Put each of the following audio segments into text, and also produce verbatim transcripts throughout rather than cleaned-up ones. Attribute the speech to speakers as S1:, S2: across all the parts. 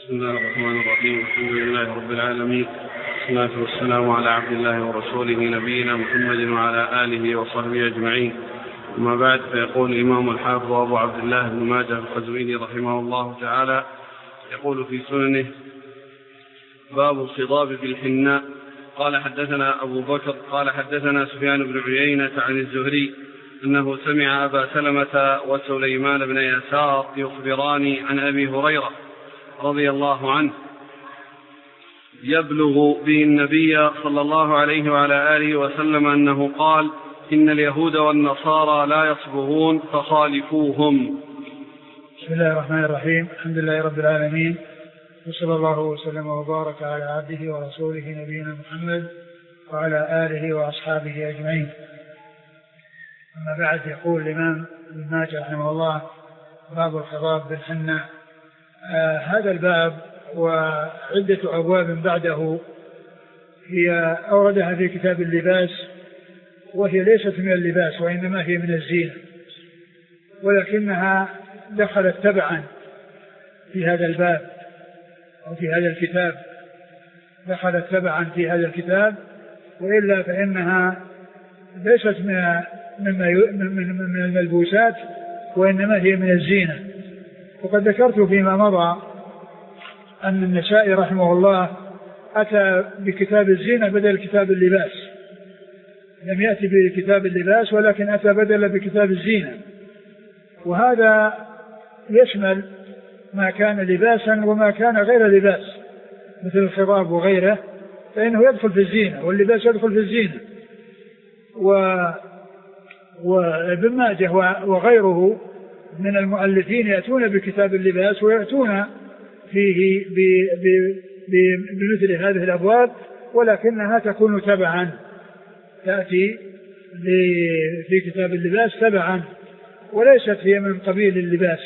S1: بسم الله الرحمن الرحيم. الحمد لله رب العالمين، والصلاة والسلام على عبد الله ورسوله نبينا محمد وعلى آله وصحبه أجمعين. أما بعد، فيقول الإمام الحافظ أبو عبد الله بن ماجه القزويني رحمه الله تعالى يقول في سننه: باب الخضاب في الحناء. قال حدثنا أبو بكر قال حدثنا سفيان بن عيينة عن الزهري أنه سمع أبا سلمة وسليمان بن يسار يخبران عن أبي هريرة رضي الله عنه يبلغ به النبي صلى الله عليه وعلى آله وسلم أنه قال: إن اليهود والنصارى لا يصبغون فخالفوهم.
S2: بسم الله الرحمن الرحيم. الحمد لله رب العالمين، وصلى الله وسلم وبارك على عبده ورسوله نبينا محمد وعلى آله وأصحابه أجمعين. أما بعد، يقول الإمام ابن ماجه رحمه الله: باب الخضاب بالحناء. آه هذا الباب وعدة أبواب بعده هي أوردها في كتاب اللباس، وهي ليست من اللباس وإنما هي من الزينة، ولكنها دخلت تبعا في هذا الباب أو في هذا الكتاب، دخلت تبعا في هذا الكتاب، وإلا فإنها ليست من من الملبوسات وإنما هي من الزينة. وقد ذكرت فيما مضى أن النسائي رحمه الله أتى بكتاب الزينة بدل كتاب اللباس، لم يأتي بكتاب اللباس ولكن أتى بدل بكتاب الزينة، وهذا يشمل ما كان لباسا وما كان غير لباس مثل الخضاب وغيره، فإنه يدخل في الزينة، واللباس يدخل في الزينة. و وابن ماجه وغيره من المؤلفين يأتون بكتاب اللباس ويأتون فيه بمثل هذه الأبواب، ولكنها تكون تبعا، تأتي في كتاب اللباس تبعا وليست هي من قبيل اللباس.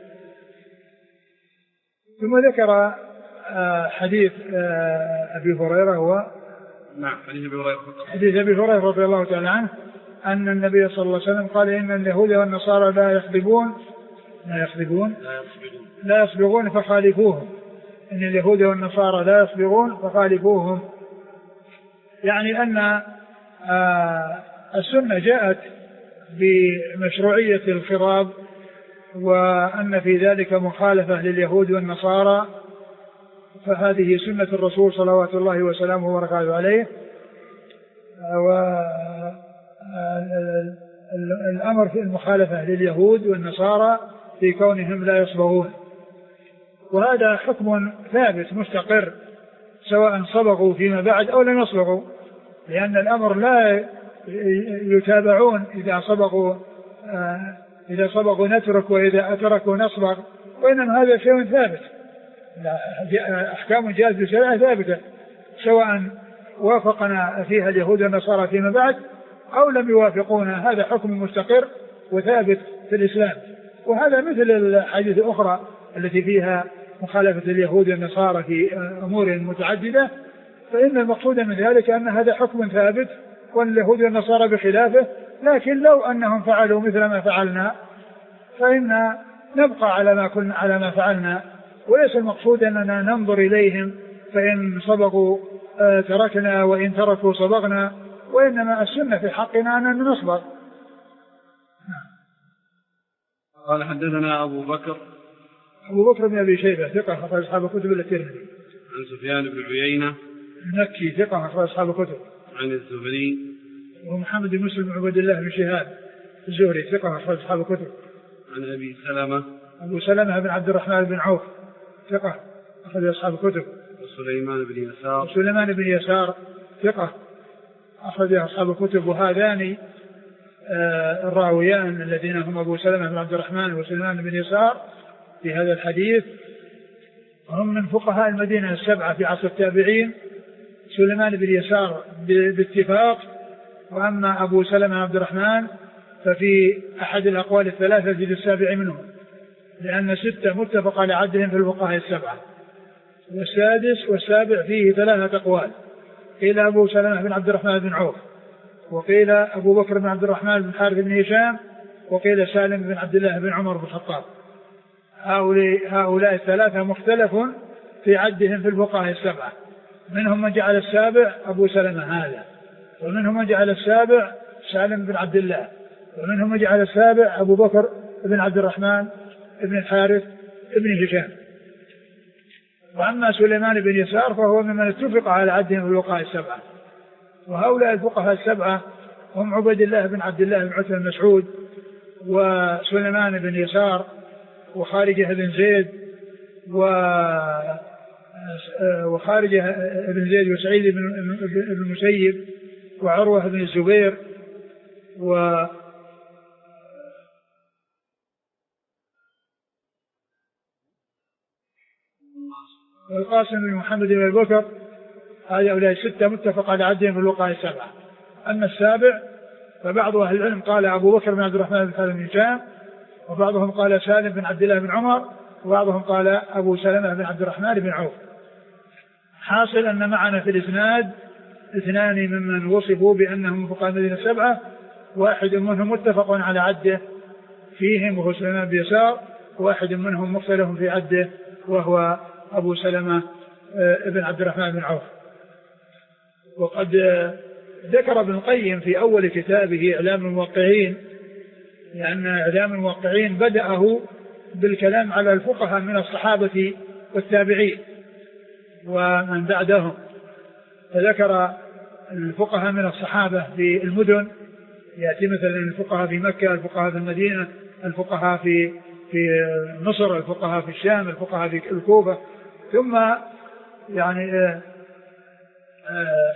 S2: ثم ذكر حديث أبي هريرة هو
S1: نعم حديث أبي هريرة
S2: حديث أبي هريرة رضي الله تعالى عنه أن النبي صلى الله عليه وسلم قال: إن اليهود والنصارى لا يخضبون لا يخضبون لا يصبغون فخالفوهم. إن اليهود والنصارى لا يصبغون فخالفوهم، يعني أن السنة جاءت بمشروعية الخضاب، وأن في ذلك مخالفة لليهود والنصارى، فهذه سنة الرسول صلوات الله وسلامه وبركاته عليه. والأمر في المخالفة لليهود والنصارى في كونهم لا يصبغون، وهذا حكم ثابت مستقر سواء صبغوا فيما بعد أو لم يصبغوا، لأن الأمر لا يتابعون إذا صبغوا إذا صبغوا نترك وإذا أتركوا نصبغ، وإنما هذا شيء ثابت، أحكام جاءت بشريعة ثابتة سواء وافقنا فيها اليهود والنصارى فيما بعد أو لم يوافقونا، هذا حكم مستقر وثابت في الإسلام. وهذا مثل الحديث الأخرى التي فيها مخالفة اليهود والنصارى في أمور متعددة، فإن المقصود من ذلك أن هذا حكم ثابت واليهود والنصارى بخلافه، لكن لو أنهم فعلوا مثل ما فعلنا فإن نبقى على ما كنا على ما فعلنا، وليس المقصود أننا ننظر إليهم فإن صبغوا تركنا وإن تركوا صبغنا، وإنما السنة في حقنا أننا نصبغ.
S1: قال حدثنا أبو بكر
S2: أبو بكر بن أبي شيبة ثقة أخرج أصحاب الكتب إلا الترمذي.
S1: عن سفيان بن عيينة
S2: المكي ثقة أخرج أصحاب الكتب.
S1: عن الزهري
S2: ومحمد بن مسلم بن عبد الله بن شهاب الزهري ثقة أخرج أصحاب الكتب.
S1: عن أبي سلمة
S2: أبو سلمة بن عبد الرحمن بن عوف ثقة أخرج أصحاب الكتب.
S1: وسليمان بن يسار
S2: وسليمان بن يسار ثقة أخرج أصحاب الكتب. وهذان آه الراويان الذين هم أبو سلمة بن عبد الرحمن وسليمان بن يسار في هذا الحديث هم من فقهاء المدينة السبعة في عصر التابعين. سليمان بن يسار باتفاق، وأما أبو سلمة بن عبد الرحمن ففي أحد الأقوال الثلاثة في السابع منهم، لأن ستة متفق على عدهم في الفقهاء السبعة، والسادس والسابع فيه ثلاثة أقوال، قيل أبو سلمة بن عبد الرحمن بن عوف، وقيل أبو بكر بن عبد الرحمن بن حارث بن هشام، وقيل سالم بن عبد الله بن عمر بن الخطاب. هؤلاء, هؤلاء الثلاثة مختلف في عدهم في الفقهاء السبعة، منهم من جعل السابع أبو سلمة هذا، ومنهم من جعل السابع سالم بن عبد الله، ومنهم من جعل السابع أبو بكر بن عبد الرحمن بن الحارث بن هشام. وأما سليمان بن يسار فهو ممن اتفق على عدهم في الفقهاء السبعة. وهؤلاء الفقهاء السبعة هم عبيد الله بن عبد الله بن عتبة بن مسعود، وسليمان بن يسار، وخارجة بن زيد، وخارجة بن زيد، وسعيد بن المسيب، وعروة بن الزبير، و والقاسم بن محمد بن بكر. هؤلاء الستة متفق على عدهم في الفقهاء السبعة. أما السابع فبعض أهل العلم قال أبو بكر بن عبد الرحمن بن حارث بن هشام، وبعضهم قال سالم بن عبد الله بن عمر، وبعضهم قال أبو سلمة بن عبد الرحمن بن عوف. حاصل أن معنا في الإسناد اثنان ممن وصفوا بأنهم فقهاء المدينة السبعة، واحد منهم متفق على عده فيهم وهو سليمان بن يسار، واحد منهم مختلف في عده وهو أبو سلمة بن عبد الرحمن بن عوف. وقد ذكر ابن القيم في أول كتابه إعلام الموقعين، لأن إعلام الموقعين بدأه بالكلام على الفقهاء من الصحابة والتابعين ومن بعدهم، فذكر الفقهاء من الصحابة في المدن، يأتي مثلا الفقهاء في مكة، الفقهاء في المدينة، الفقهاء في في مصر، الفقهاء في الشام، الفقهاء في الكوفة، ثم يعني آآ آآ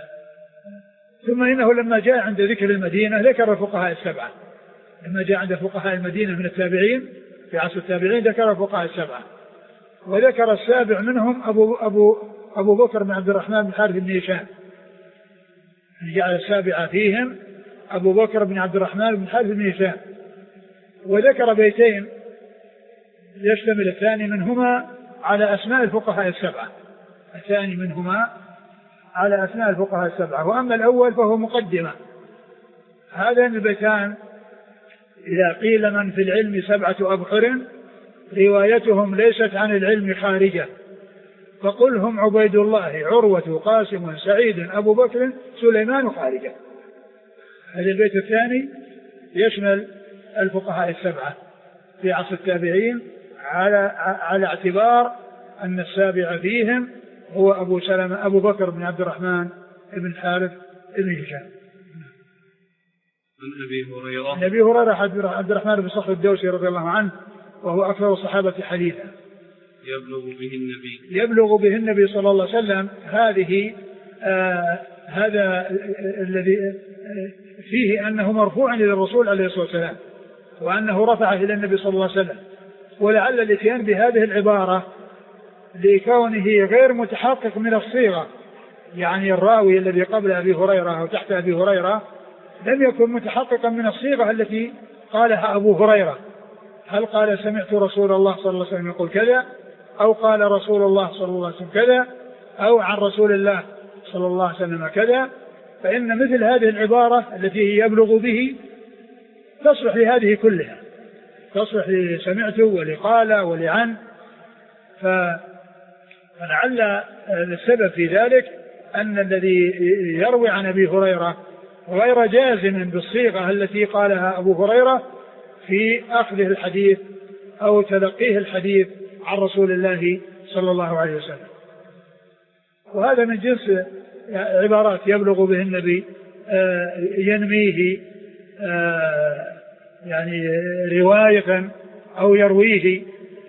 S2: ثم إنه لما جاء عند ذكر المدينة ذكر الفقهاء السبعة. لما جاء عند فقهاء المدينة من التابعين في عصر التابعين ذكر الفقهاء السبعة، وذكر السابع منهم أبو, أبو, أبو بكر بن عبد الرحمن بن حارث بن هشام، جعل السابعة فيهم أبو بكر بن عبد الرحمن بن حارث بن هشام. وذكر بيتين يشتمل الثاني منهما على أسماء الفقهاء السبعة، الثاني منهما على أسماء الفقهاء السبعة. وأما الأول فهو مقدمة. هذان البيتان إذا قيل من في العلم سبعة أبحر روايتهم ليست عن العلم خارجة، فقل هم عبيد الله، عروة، قاسم، سعيد، أبو بكر، سليمان خارجة. هذا البيت الثاني يشمل الفقهاء السبعة في عصر التابعين على على اعتبار أن السابع فيهم هو أبو سلمة أبو بكر بن عبد الرحمن بن حارث بن هشام.
S1: عن أبي هريرة
S2: عن أبي هريرة عبد الرحمن بن صخر الدوسي رضي الله عنه، وهو أكثر الصحابة حديثا.
S1: يبلغ به النبي
S2: يبلغ به النبي صلى الله عليه وسلم. هذه آه هذا الذي آه فيه أنه مرفوع إلى الرسول عليه الصلاة والسلام، وأنه رفعه إلى النبي صلى الله عليه وسلم. ولعل الاتيان بهذه العبارة لكونه غير متحقق من الصيغة، يعني الراوي الذي قبل أبي هريرة أو تحت أبي هريرة لم يكن متحققا من الصيغة التي قالها أبو هريرة. هل قال سمعت رسول الله صلى الله عليه وسلم يقول كذا، أو قال رسول الله صلى الله عليه وسلم كذا، أو عن رسول الله صلى الله عليه وسلم كذا. فإن مثل هذه العبارة التي هي يبلغ به تصلح لهذه كلها، تصلح لسمعت ولقال ولعن. فلعل السبب في ذلك أن الذي يروي عن أبي هريرة غير جازم بالصيغة التي قالها أبو هريرة في أخذه الحديث أو تلقيه الحديث عن رسول الله صلى الله عليه وسلم. وهذا من جنس عبارات يبلغ به النبي ينميه يعني رواية أو يرويه.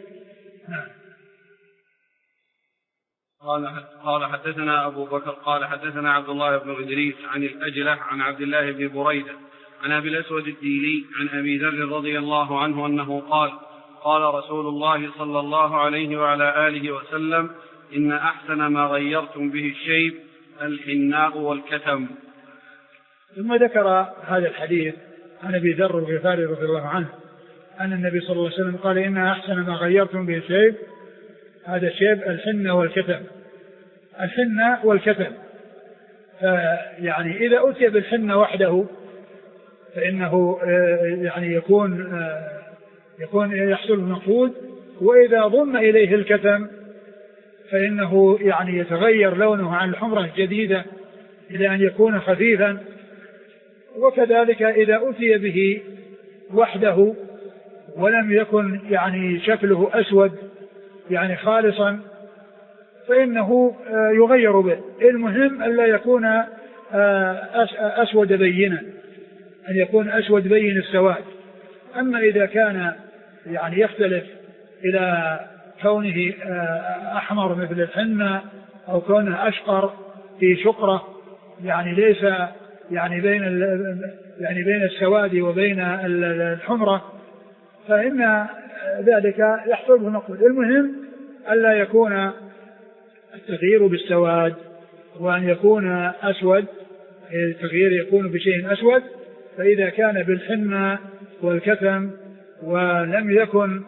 S1: قال قال حدثنا أبو بكر قال حدثنا عبد الله بن إدريس عن الأجلة عن عبد الله بن بريدة عن أبي الأسود الديلي عن أبي ذر رضي الله عنه أنه قال قال رسول الله صلى الله عليه وعلى آله وسلم إن أحسن ما غيرتم به الشيب الحناء والكتم.
S2: ثم ذكر هذا الحديث عن أبي ذر الغفاري رضي الله عنه أن النبي صلى الله عليه وسلم قال إن أحسن ما غيرتم به الشيب هذا الشيب الحنة والكتم. الحنة والكتم يعني إذا أتي بالحنة وحده فإنه يعني يكون يكون يحصل المقصود، وإذا ضم إليه الكتم فإنه يعني يتغير لونه عن الحمرة الجديدة إلى أن يكون خفيفا. وكذلك إذا أتي به وحده ولم يكن يعني شكله أسود يعني خالصا فإنه يغير به. المهم ألا يكون أسود بينا، أن يكون أسود بين السواد. أما إذا كان يعني يختلف إلى كونه أحمر مثل الحنة أو كونه أشقر في شقرة يعني ليس يعني بين يعني بين السواد وبين الحمرة فإن ذلك يحصل به المقصود. المهم ألا يكون التغيير بالسواد وأن يكون أسود، التغيير يكون بشيء أسود. فإذا كان بالحنة والكتم ولم يكن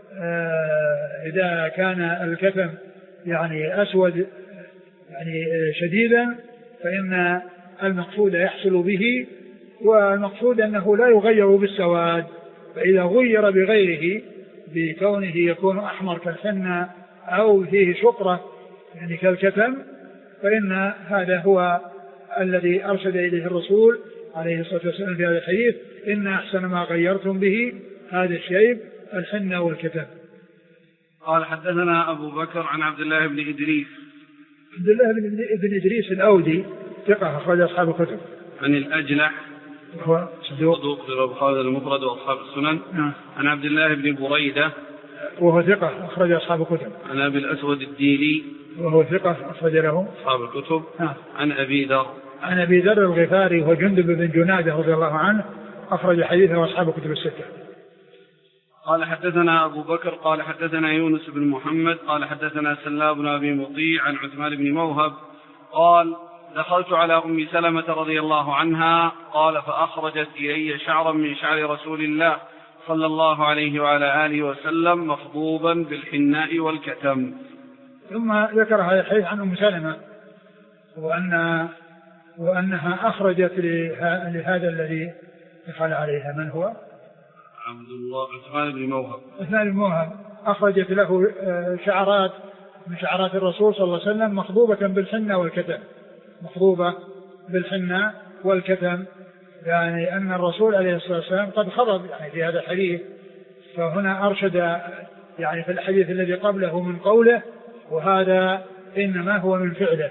S2: إذا كان الكتم يعني أسود يعني شديدا فإن المقصود يحصل به، والمقصود أنه لا يغير بالسواد. فإذا غير بغيره بكونه يكون أحمر كالحنة أو فيه شقرة يعني كالكتم فإن هذا هو الذي أرشد إليه الرسول عليه الصلاة والسلام في هذا الحديث: إن أحسن ما غيرتم به هذا الشيب الحنة والكتم.
S1: قال حدثنا أبو بكر عن عبد الله بن إدريس.
S2: عبد الله بن إدريس الأودي ثقة أخرج أصحاب الكتب.
S1: عن الأجلح
S2: وهو
S1: صدوق في البخاري المفرد وأصحاب السنن.
S2: نعم.
S1: عن عبد الله بن بريدة
S2: وهو ثقة أخرج أصحاب الكتب.
S1: عن أبي الأسود الديلي
S2: وهو ثقة أخرج له
S1: أصحاب الكتب.
S2: نعم.
S1: عن أبي ذر
S2: عن أبي ذر الغفاري وجندب بن جنادة رضي الله عنه أخرج حديثه وأصحاب الكتب الستة.
S1: قال حدثنا أبو بكر قال حدثنا يونس بن محمد قال حدثنا سلام بن أبي مطيع عن عثمان بن موهب قال دخلت على أم سلمة رضي الله عنها قال فأخرجت إلي شعرا من شعر رسول الله صلى الله عليه وعلى آله وسلم مخضوبا بالحناء والكتم.
S2: ثم ذكر هذا الحديث عن أم سلمة وأن وأنها أخرجت لهذا الذي دخل عليها. من هو؟
S1: عبد الله عثمان بن موهب.
S2: عثمان بن موهب أخرجت له شعرات من شعرات الرسول صلى الله عليه وسلم مخضوبة بالحنة والكتم، مخضوبة بالحنة والكتم، يعني أن الرسول عليه الصلاة والسلام قد خضب يعني في هذا الحديث. فهنا أرشد يعني في الحديث الذي قبله من قوله، وهذا إنما هو من فعله.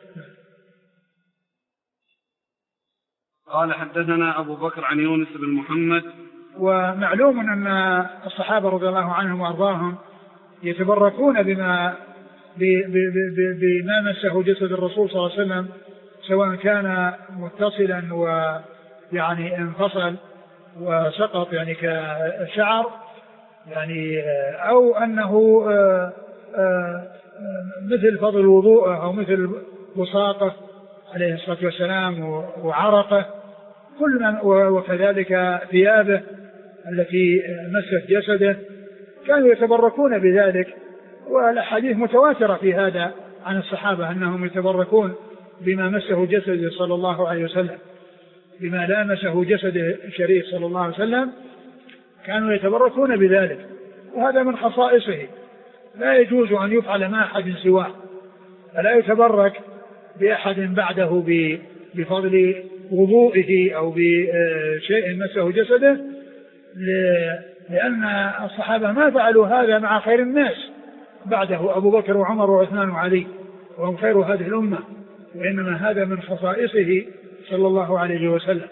S1: قال حدثنا أبو بكر عن يونس بن محمد.
S2: ومعلوم أن الصحابة رضي الله عنهم وأرضاهم يتبركون بما بما مسه جسد الرسول صلى الله عليه وسلم، سواء كان متصلا ويعني انفصل وسقط يعني كشعر يعني، أو أنه مثل فضل الوضوء أو مثل بصاقه عليه الصلاة والسلام وعرقه كل من، وكذلك ثيابه التي مست جسده، كانوا يتبركون بذلك. والأحاديث متواترة في هذا عن الصحابة أنهم يتبركون بما مسه جسده صلى الله عليه وسلم، بما لامسه جسده الشريف صلى الله عليه وسلم كانوا يتبركون بذلك. وهذا من خصائصه، لا يجوز أن يفعل مع أحد سواه، فلا يتبرك بأحد بعده بفضل وضوئه أو بشيء مسه جسده، لأن الصحابة ما فعلوا هذا مع خير الناس بعده، أبو بكر وعمر وعثمان وعلي، وهم خير هذه الأمة، وإنما هذا من خصائصه صلى الله عليه وسلم.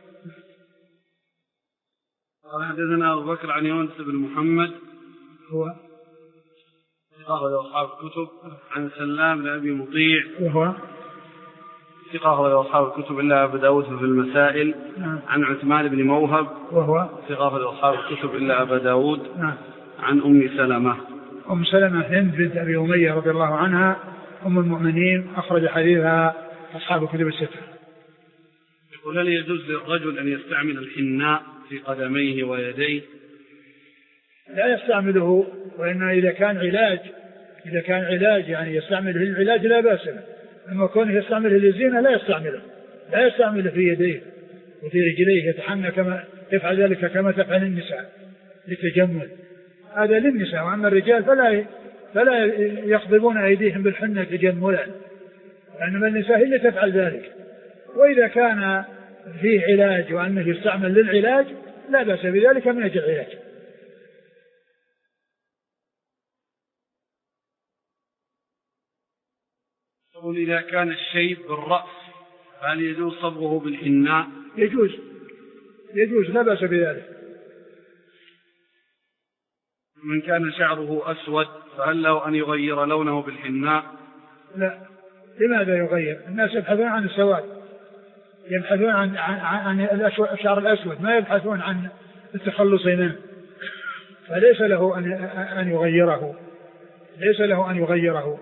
S1: قال حدثنا أبو بكر عن يونس بن محمد
S2: هو
S1: أخرج أصحاب الكتب. عن سلام بن أبي مطيع
S2: وهو
S1: ثقة أخرج أصحاب الكتب إلا أبو داود في المسائل.
S2: نعم.
S1: عن عثمان بن موهب
S2: وهو
S1: ثقة أخرج أصحاب الكتب إلا أبو داود.
S2: نعم.
S1: عن أم سلمة
S2: أم سلمة هند بنت أبي أمية رضي الله عنها أم المؤمنين أخرج حديثها أصحاب الكتب الستة.
S1: يقول: هل يجوز للرجل أن يستعمل الحناء في قدميه ويديه؟
S2: لا يستعمله، وإنه إذا كان علاج إذا كان علاج يعني يستعمله العلاج لا بأس له، أما كونه يستعمله للزينة لا يستعمله لا يستعمله في يديه وفي رجليه يتحنى كما يفعل ذلك كما تفعل النساء للتجمل، هذا للنساء. وأما الرجال فلا فلا يقبضون أيديهم بالحنة تجملا، لأن النساء هي اللي تفعل ذلك. وإذا كان فيه علاج وأنه يستعمل للعلاج لا بأس بذلك من أجل العلاج.
S1: إذا كان الشيب بالرأس هل يجوز صبغه بالحناء؟
S2: يجوز يجوز لا بأس بذلك.
S1: من كان شعره أسود فهل له أن يغير لونه بالحناء؟
S2: لا. لماذا يغير؟ الناس يبحثون عن السواد، يبحثون عن, عن, عن الشعر الأسود، ما يبحثون عن التخلص منه، فليس له أن, أن يغيره ليس له أن يغيره.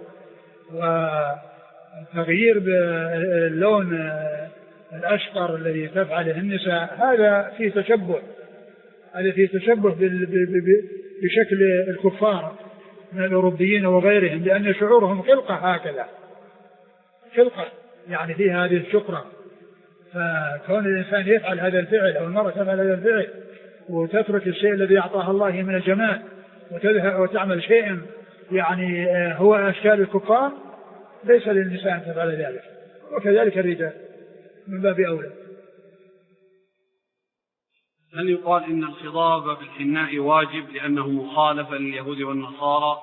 S2: وتغيير باللون الأشقر الذي تفعله النساء هذا فيه تشبه هذا فيه تشبه بشكل الكفار من الأوروبيين وغيرهم، لأن شعورهم خلقة هكذا، خلقة يعني فيها هذه الشقرة. فكون الإنسان يفعل هذا الفعل أو المرأة تفعل هذا الفعل وتترك الشيء الذي أعطاه الله من الجمال وتذهب وتعمل شيئا يعني هو أشكال الكفار، ليس للنساء أن تفعل ذلك، وكذلك الرجال من باب أولى.
S1: هل يقال إن الخضاب بالحناء واجب لأنه مخالفة لليهود والنصارى؟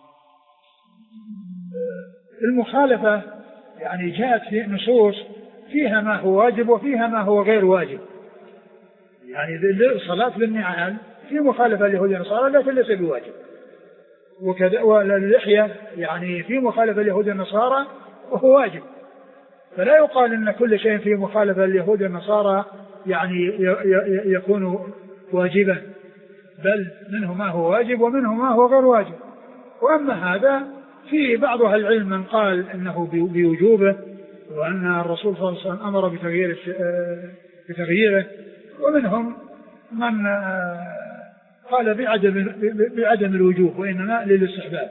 S2: المخالفة يعني جاءت في نصوص فيها ما هو واجب وفيها ما هو غير واجب. يعني الصلاة بالنعال في مخالفة لليهود والنصارى لكن ليس بواجب، وكذا واللحية يعني في مخالفة لليهود والنصارى وهو واجب. فلا يقال إن كل شيء فيه مخالفة لليهود والنصارى يعني يكون واجبا، بل منه ما هو واجب ومنه ما هو غير واجب. وأما هذا في بعض أهل العلم من قال إنه بوجوبه وأن الرسول صلى الله عليه وسلم أمر بتغيير بتغييره، ومنهم من قال بعدم بعدم الوجوب وإنما للاستحباب.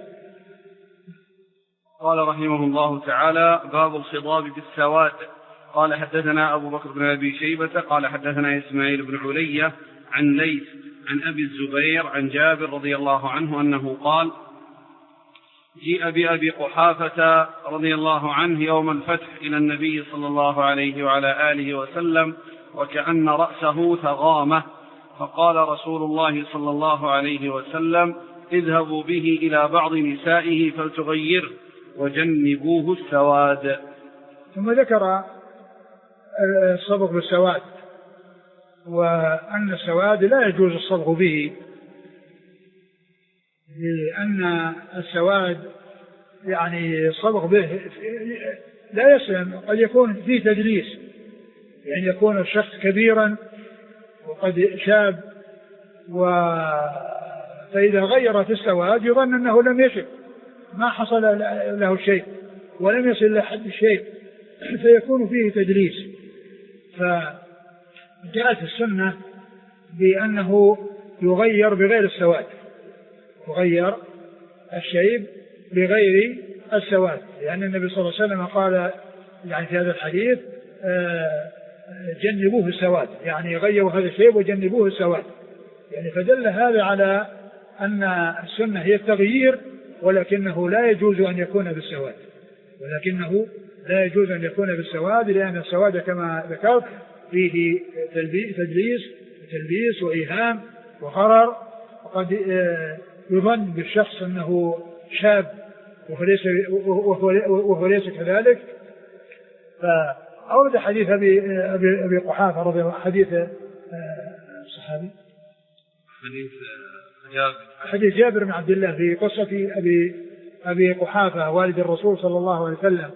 S1: قال رحمه الله تعالى: باب الخضاب بالسواد. قال حدثنا أبو بكر بن أبي شيبة قال حدثنا إسماعيل بن علية عن ليث عن أبي الزبير عن جابر رضي الله عنه أنه قال: جيء بأبي قحافة رضي الله عنه يوم الفتح إلى النبي صلى الله عليه وعلى آله وسلم وكأن رأسه تغامة، فقال رسول الله صلى الله عليه وسلم: اذهبوا به إلى بعض نسائه فلتغيره وجنبوه السواد.
S2: ثم ذكر الصبغ بالسواد، وأن السواد لا يجوز الصبغ به، لأن السواد يعني الصبغ به لا يسلم، قد يكون فيه تدليس، يعني يكون الشخص كبيرا وقد شاب، فإذا غير في السواد يظن أنه لم يشب، ما حصل له شيء ولم يصل لحد الشيء، فيكون فيه تدليس. فجاءت السنة بأنه يغير بغير السواد، يغير الشيب بغير السواد، لأن النبي صلى الله عليه وسلم قال يعني في هذا الحديث جنبوه السواد، يعني غيروا هذا الشيب وجنبوه السواد، يعني فدل هذا على أن السنة هي التغيير، ولكنه لا يجوز أن يكون بالسواد ولكنه لا يجوز أن يكون بالسواد لأن السواد كما ذكرت فيه تدليس وتلبيس وإيهام وغرر، وقد يظن بالشخص أنه شاب وهو ليس, وهو ليس كذلك. فأورد حديث أبي, أبي, أبي قحافة رضي الله عنه، حديث الصحابي
S1: حديث جابر
S2: حديث جابر بن عبد الله في قصة أبي, أبي قحافة والد الرسول صلى الله عليه وسلم.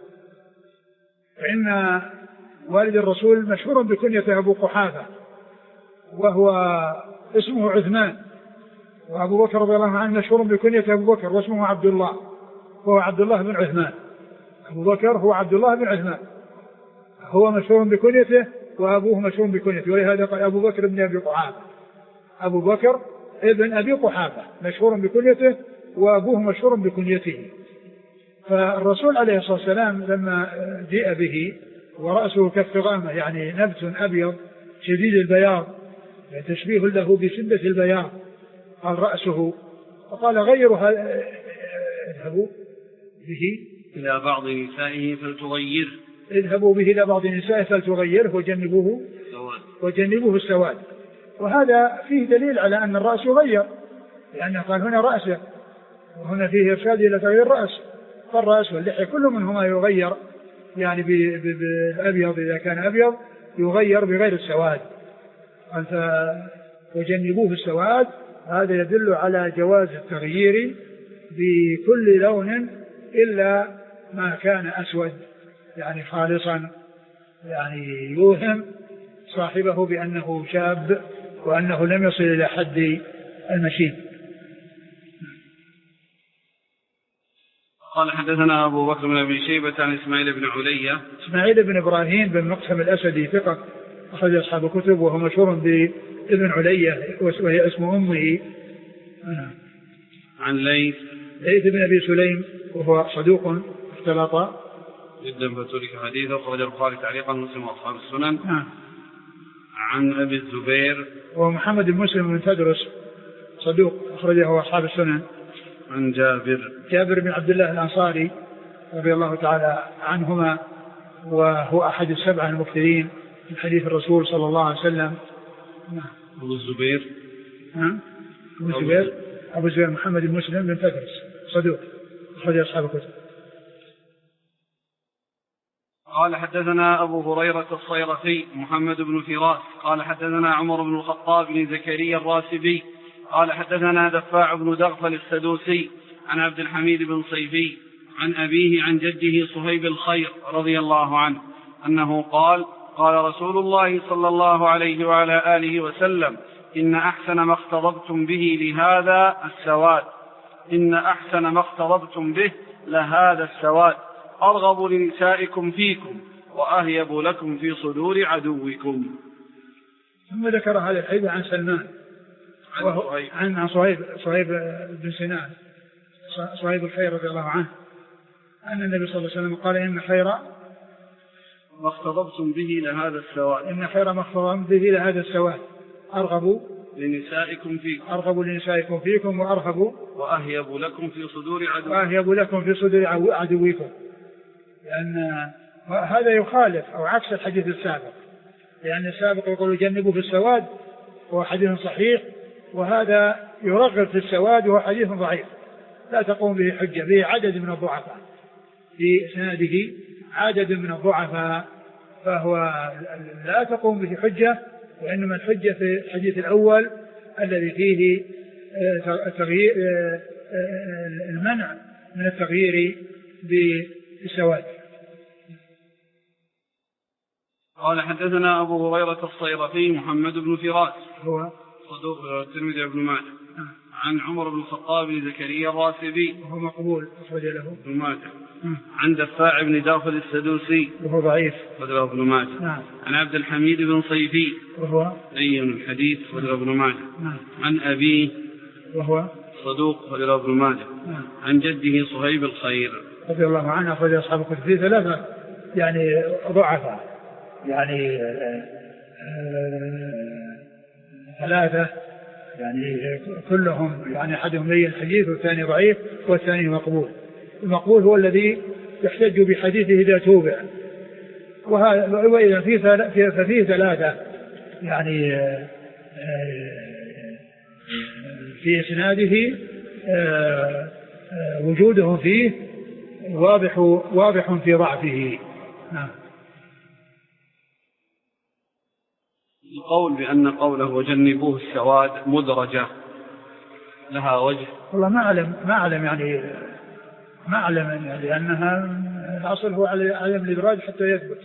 S2: فإن والد الرسول مشهور بكنيته أبو قحافة، وهو اسمه عثمان، وأبو بكر رضي الله عنه مشهور بكنيته أبو بكر واسمه عبد الله، وهو عبد الله بن عثمان. أبو بكر هو عبد الله بن عثمان، هو مشهور بكنيته وأبوه مشهور بكنيته، ولهذا قال أبو بكر بن أبي قحافة. أبو بكر ابن أبي قحافة مشهور بكنيته وأبوه مشهور بكنيته. فالرسول عليه الصلاة والسلام لما جاء به ورأسه كالثغامة، يعني نبت أبيض شديد البياض، يعني تشبيه له بشدة البياض، قال رأسه، فقال غيروا اذهبوا به
S1: إلى بعض نسائه فلتغيره
S2: اذهبوا به إلى بعض نسائه فلتغيره وجنبوه
S1: سواد
S2: وجنبوه السواد. وهذا فيه دليل على أن الرأس يغير، لأنه قال هنا رأسه، وهنا فيه إرشاد إلى تغيير الرأس، فالرأس واللحية كل منهما يغير يعني بالأبيض إذا كان أبيض يغير بغير السواد. وجنبوه السواد هذا يدل على جواز التغيير بكل لون إلا ما كان أسود يعني خالصا، يعني يوهم صاحبه بأنه شاب وأنه لم يصل إلى حد المشيب.
S1: قال حدثنا أبو بكر بن أبي شيبة عن إسماعيل بن علية.
S2: إسماعيل بن إبراهيم بن مقسم الأسدي ثقة أخرج أصحاب الكتب، وهو مشهور بابن علية وهي اسم أمه.
S1: عن ليث
S2: ليث بن أبي سليم وهو صدوق اختلط
S1: جدا فترك حديثه، أخرج البخاري تعليقا ومسلم وأصحاب السنن.
S2: نعم.
S1: عن أبي الزبير
S2: ومحمد بن مسلم بن تدرس صدوق أخرجه أصحاب السنن.
S1: عن جابر
S2: جابر بن عبد الله الأنصاري رضي الله تعالى عنهما، وهو أحد السبعة المكثرين من حديث الرسول صلى الله عليه وسلم.
S1: أبو الزبير
S2: نعم أبو الزبير أبو الزبير محمد بن مسلم بن تدرس صدوق أخرج أصحاب الكتب.
S1: قال حدثنا أبو هريرة الصيرفي محمد بن فراس قال حدثنا عمر بن الخطاب بن زكريا الراسبي قال حدثنا دفاع بن دغفل السدوسي عن عبد الحميد بن صيفي عن أبيه عن جده صهيب الخير رضي الله عنه أنه قال قال رسول الله صلى الله عليه وعلى آله وسلم إن أحسن ما اختضبتم به لهذا السواد إن أحسن ما اختضبتم به لهذا السواد أرغب لنسائكم فيكم وأهيب لكم في صدور عدوكم.
S2: ثم ذكر هذا الحديث عن سلمان عن عن صهيب صهيب بن سنان صهيب الخير رضي الله عنه أن النبي صلى الله عليه وسلم قال إن خير
S1: ما اختضبتم به لهذا السواد
S2: إن خير ما اختضبتم به لهذا السواد أرغب
S1: لنسائكم فيكم
S2: أرغب لنسائكم فيكم وأرهب
S1: وأهيب لكم في صدور عدوكم
S2: وأهيب لكم في صدور عدوكم، لأن هذا يخالف أو عكس الحديث السابق، لأن السابق يقول جنبوا في السواد وهو حديث صحيح، وهذا يرغب في السواد وهو حديث ضعيف لا تقوم به حجة، به عدد من الضعفاء في إسناده عدد من الضعفاء، فهو لا تقوم به حجة، وإنما الحجة في الحديث الأول الذي فيه تغيير المنع من التغيير بالسواد.
S1: قال حدثنا أبو هريرة الصيرفي محمد بن فراس
S2: هو
S1: صدوق الترمذي بن ماجه عن عمر بن الخطاب بن زكريا الراسبي
S2: وهو مقبول أخرج له
S1: ابن ماجه عن دفاع بن دغفل السدوسي
S2: وهو ضعيف
S1: أخرج له ابن ماجه
S2: نعم.
S1: عن عبد الحميد بن صيفي
S2: وهو
S1: لين الحديث أخرج له ابن ماجه
S2: نعم.
S1: عن أبيه
S2: وهو
S1: صدوق أخرج له ابن ماجه
S2: نعم.
S1: عن جده صهيب الخير
S2: رضي الله عنه أخرج أصحاب الكتب في ثلاثة يعني ضعفاء يعني ثلاثة يعني كلهم يعني أحدهم لين الحديث والثاني ضعيف والثاني مقبول. المقبول هو الذي يحتج بحديثه إذا توبع، وإذا فيه ثلاثة يعني في إسناده وجودهم فيه واضح واضح في ضعفه. نعم.
S1: القول بأن قوله وجنبوه السواد مدرجة لها وجه؟ والله
S2: ما أعلم ما أعلم يعني ما أعلم يعني لأنها الأصل هو على عدم الإدراج حتى يثبت.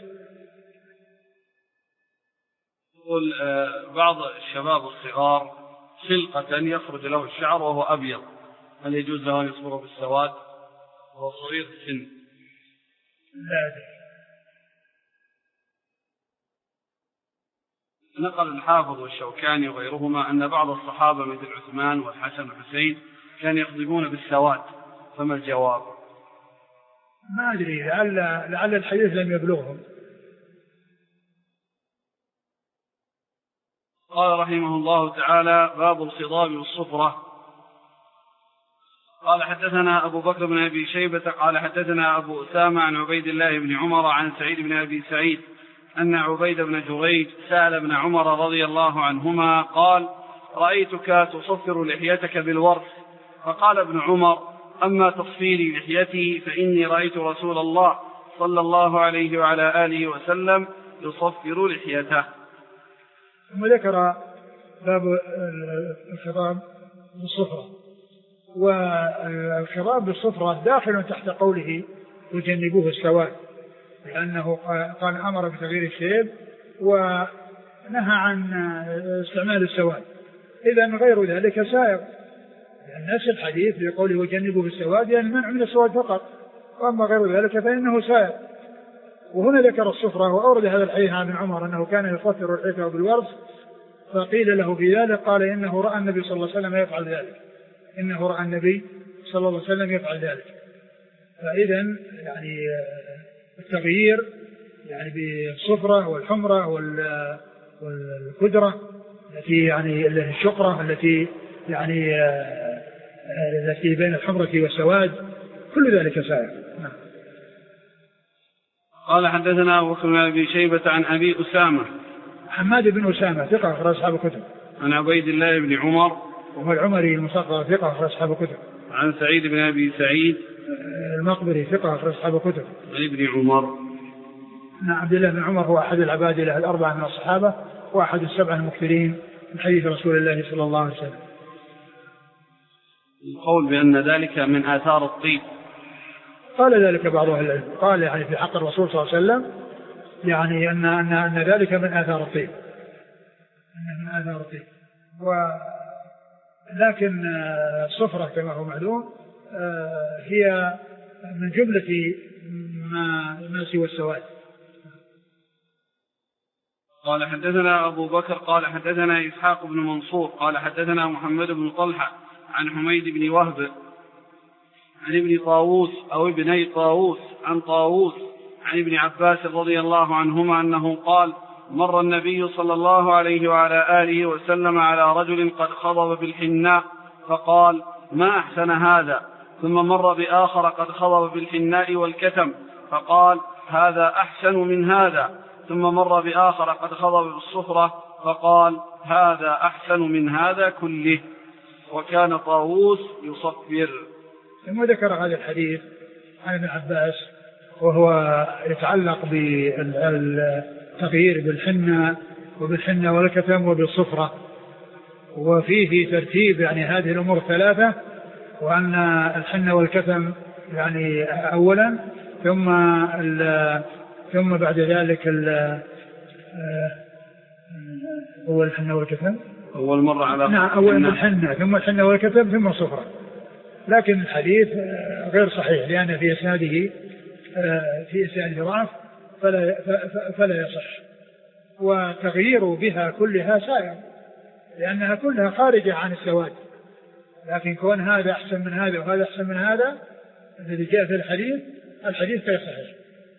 S1: يقول بعض الشباب الصغار خلقة يخرج له الشعر وهو أبيض، هل يجوز له أن يصبغه بالسواد وهو صغير السن؟
S2: لا أدري.
S1: نقل الحافظ والشوكاني وغيرهما أن بعض الصحابة مثل عثمان والحسن والحسين كانوا يخضبون بالسواد، فما الجواب؟
S2: ما أدري، لعل لعل الحديث لم يبلغهم.
S1: قال رحمه الله تعالى: باب الخضاب والصفرة. قال حدثنا أبو بكر بن أبي شيبة قال حدثنا أبو أسامة عن عبيد الله بن عمر عن سعيد بن أبي سعيد أن عبيد بن جريج سأل ابن عمر رضي الله عنهما قال رأيتك تصفر لحيتك بالورث، فقال ابن عمر أما تصفيري لحيتي فإني رأيت رسول الله صلى الله عليه وعلى آله وسلم يصفر لحيته.
S2: ثم ذكر باب الخضاب بالصفرة، والخضاب بالصفرة داخل تحت قوله وجنبوه السواد، لأنه قال أمر بتغيير الشيب ونهى عن استعمال السواد، إذن غير ذلك سائر، يعني نفس الحديث بقوله وجنبوه السواد يعني المنع من السواد فقط، وأما غير ذلك فإنه سائر. وهنا ذكر الصفرة وأورد هذا الحديث عن ابن عمر أنه كان يصفر الحيث بالورث، فقيل له في ذلك قال إنه رأى النبي صلى الله عليه وسلم يفعل ذلك، إنه رأى النبي صلى الله عليه وسلم يفعل ذلك. فإذن يعني التغيير يعني بالصفرة والحمرة والكدرة التي يعني الشقرة التي يعني التي بين الحمرة والسواد كل ذلك سائر.
S1: قال حدثنا أبو بكر بن أبي شيبة عن أبي أسامة
S2: حماد بن أسامة ثقة أخرج أصحاب الكتب،
S1: عن عبيد الله بن عمر
S2: وهو العمري المصغر ثقة أخرج أصحاب الكتب،
S1: عن سعيد بن أبي سعيد
S2: المقبري ثقة أخرج أصحاب الكتب،
S1: عن ابن عمر.
S2: عبد الله بن عمر هو أحد العباد له الأربعة من الصحابة وأحد السبعة المكثرين من حديث رسول الله صلى الله عليه وسلم.
S1: القول بأن ذلك من آثار الطيب،
S2: قال ذلك بعض أهل العلم، قال يعني في حق الرسول صلى الله عليه وسلم يعني أن أن أن ذلك من آثار الطيب، أن من آثار الطيب. ولكن الصفرة كما هو معلوم هي من جملة ما ما سوى السواد.
S1: قال حدثنا أبو بكر قال حدثنا إسحاق بن منصور قال حدثنا محمد بن طلحة عن حميد بن وهب عن ابن طاووس أو ابني طاووس عن طاووس عن ابن عباس رضي الله عنهما أنه قال مر النبي صلى الله عليه وعلى آله وسلم على رجل قد خضب بالحناء فقال ما أحسن هذا، ثم مر بآخر قد خضب بالحناء والكتم فقال هذا أحسن من هذا، ثم مر بآخر قد خضب بالصفرة فقال هذا أحسن من هذا كله، وكان طاووس يصفر.
S2: ثم ذكر هذا الحديث عن ابن عباس وهو يتعلق بالتغيير بالحنة وبالحنة والكتم وبالصفرة، وفيه ترتيب يعني هذه الأمور الثلاثة، وأن الحنة والكتم يعني أولا ثم ثم بعد ذلك أول الحنة والكتم
S1: أول مرة على
S2: نعم أول الحنة ثم الحنة والكتم ثم الصفرة، لكن الحديث غير صحيح لأن في إسناده في إسناده ضعف فلا فلا يصح، وتغيير بها كلها سائر لأنها كلها خارجة عن السواد، لكن كون هذا أحسن من هذا وهذا أحسن من هذا الذي جاء في الحديث الحديث غير صحيح.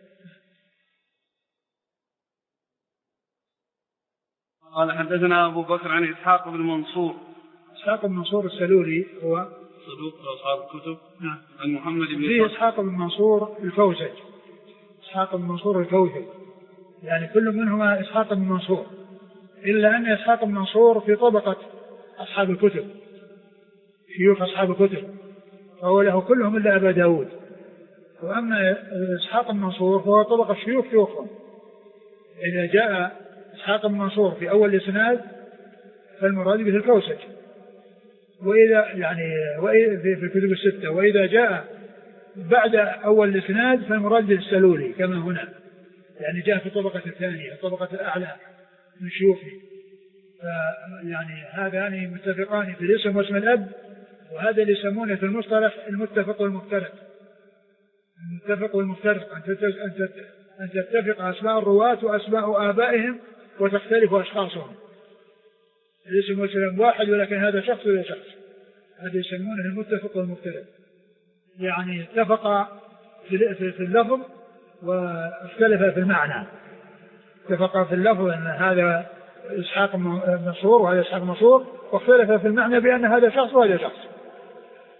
S1: قال حدثنا أبو بكر عن إسحاق بن منصور
S2: إسحاق بن منصور السلولي هو
S1: صدوق أصحاب الكتب.
S2: نعم.
S1: عن محمد بن
S2: في إسحاق بن منصور الكوسج إسحاق بن منصور الكوسج يعني كل منهما إسحاق بن منصور، إلا أن إسحاق بن منصور في طبقة أصحاب الكتب شيوخ أصحاب الكتب، فهو له كلهم إلا أبا داود، وأما إسحاق بن منصور فهو طبقة شيوخ شيوخهم. إذا جاء إسحاق بن منصور في أول الإسناد فالمراد به الكوسج، وإذا يعني وإذا في الكتب الستة، وإذا جاء بعد أول الإسناد فالمراد به السلولي كما هنا، يعني جاء في الطبقة الثانية الطبقة الأعلى من شيوخه. يعني هذان متفقان في الاسم واسم الأب، وهذا اللي يسمونه في المصطلح المتفق والمفترق. المتفق والمفترق أن تتفق أسماء الرواة وأسماء آبائهم وتختلف أشخاصهم. الاسم والسلام واحد ولكن هذا شخص ولا شخص، هذا يسمونه المتفق والمفترق، يعني اتفق في اللفظ واختلف في المعنى. اتفق في اللفظ أن هذا إسحاق منصور وهذا إسحاق منصور، واختلف في المعنى بأن هذا شخص وهذا شخص.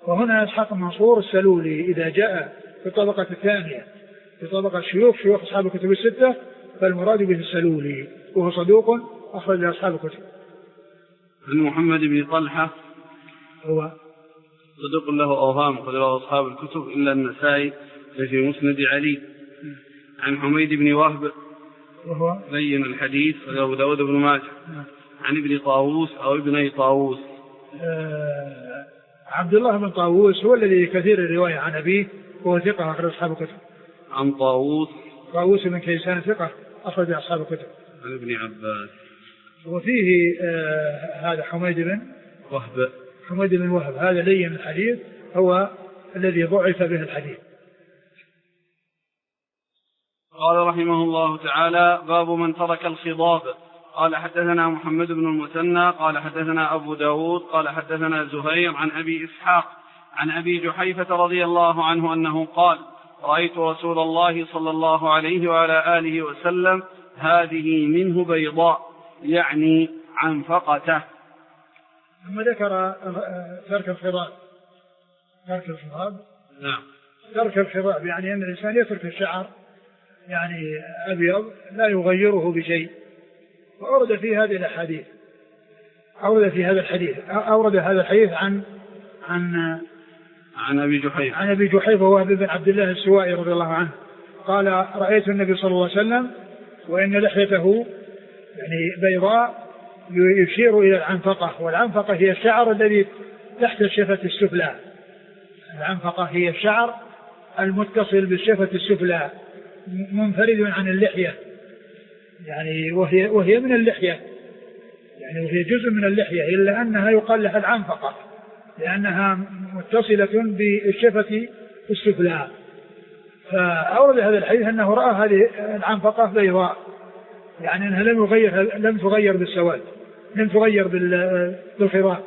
S2: وهنا إسحاق المنصور السلولي إذا جاء في الطبقة الثانية في طبقة شيوخ شيوخ أصحاب الكتب الستة فالمراد به السلولي، وهو صدوق أخرج أصحاب الكتب.
S1: عن محمد بن طلحة
S2: هو
S1: صدوق له أوهام أخرج له أصحاب الكتب إلا النسائي في مسند علي. عن حميد بن وهب
S2: وهو
S1: لين الحديث وأبو داود بن ماجه. عن ابن طاووس أو ابن طاووس
S2: آه عبد الله بن طاووس هو الذي كثير الرواية عن أبيه وهو ثقة أخرج أصحاب الكتب.
S1: عن طاووس
S2: طاووس بن كيسان ثقة أخرج أصحاب الكتب.
S1: عن ابن عباس.
S2: وفيه آه هذا حميد بن
S1: وهب
S2: حميد بن وهب هذا لين الحديث هو الذي ضعف به الحديث.
S1: قال رحمه الله تعالى: باب من ترك الخضاب. قال حدثنا محمد بن المثنى قال حدثنا أبو داود قال حدثنا زهير عن أبي إسحاق عن أبي جحيفة رضي الله عنه أنه قال: رأيت رسول الله صلى الله عليه وعلى آله وسلم هذه منه بيضاء، يعني عنفقته.
S2: ثم ذكر ترك الخضاب. ترك الخضاب
S1: نعم.
S2: ترك الخضاب يعني أن الإنسان يترك الشعر يعني أبيض لا يغيره بشيء. وأورد في هذه الأحاديث أورد في هذا الحديث أورد هذا الحديث عن عن
S1: عن أبي جحيفة
S2: عن أبي جحيفة وهو بن عبد الله السوائي رضي الله عنه قال: رأيت النبي صلى الله عليه وسلم وإن لحيته يعني بيضاء يشير إلى العنفقة، والعنفقة هي الشعر الذي تحت الشفة السفلى. العنفقة هي الشعر المتصل بالشفة السفلى منفرد عن اللحية، يعني وهي وهي من اللحية، يعني وهي جزء من اللحية، إلا أنها يقال لها العنفقة لأنها متصلة بالشفة السفلى. فأورد هذا الحديث أنه رأى هذه العنفقة بيضاء، يعني أنها لم يغير لم تغير بالسواد، لم تغير بالخضاب.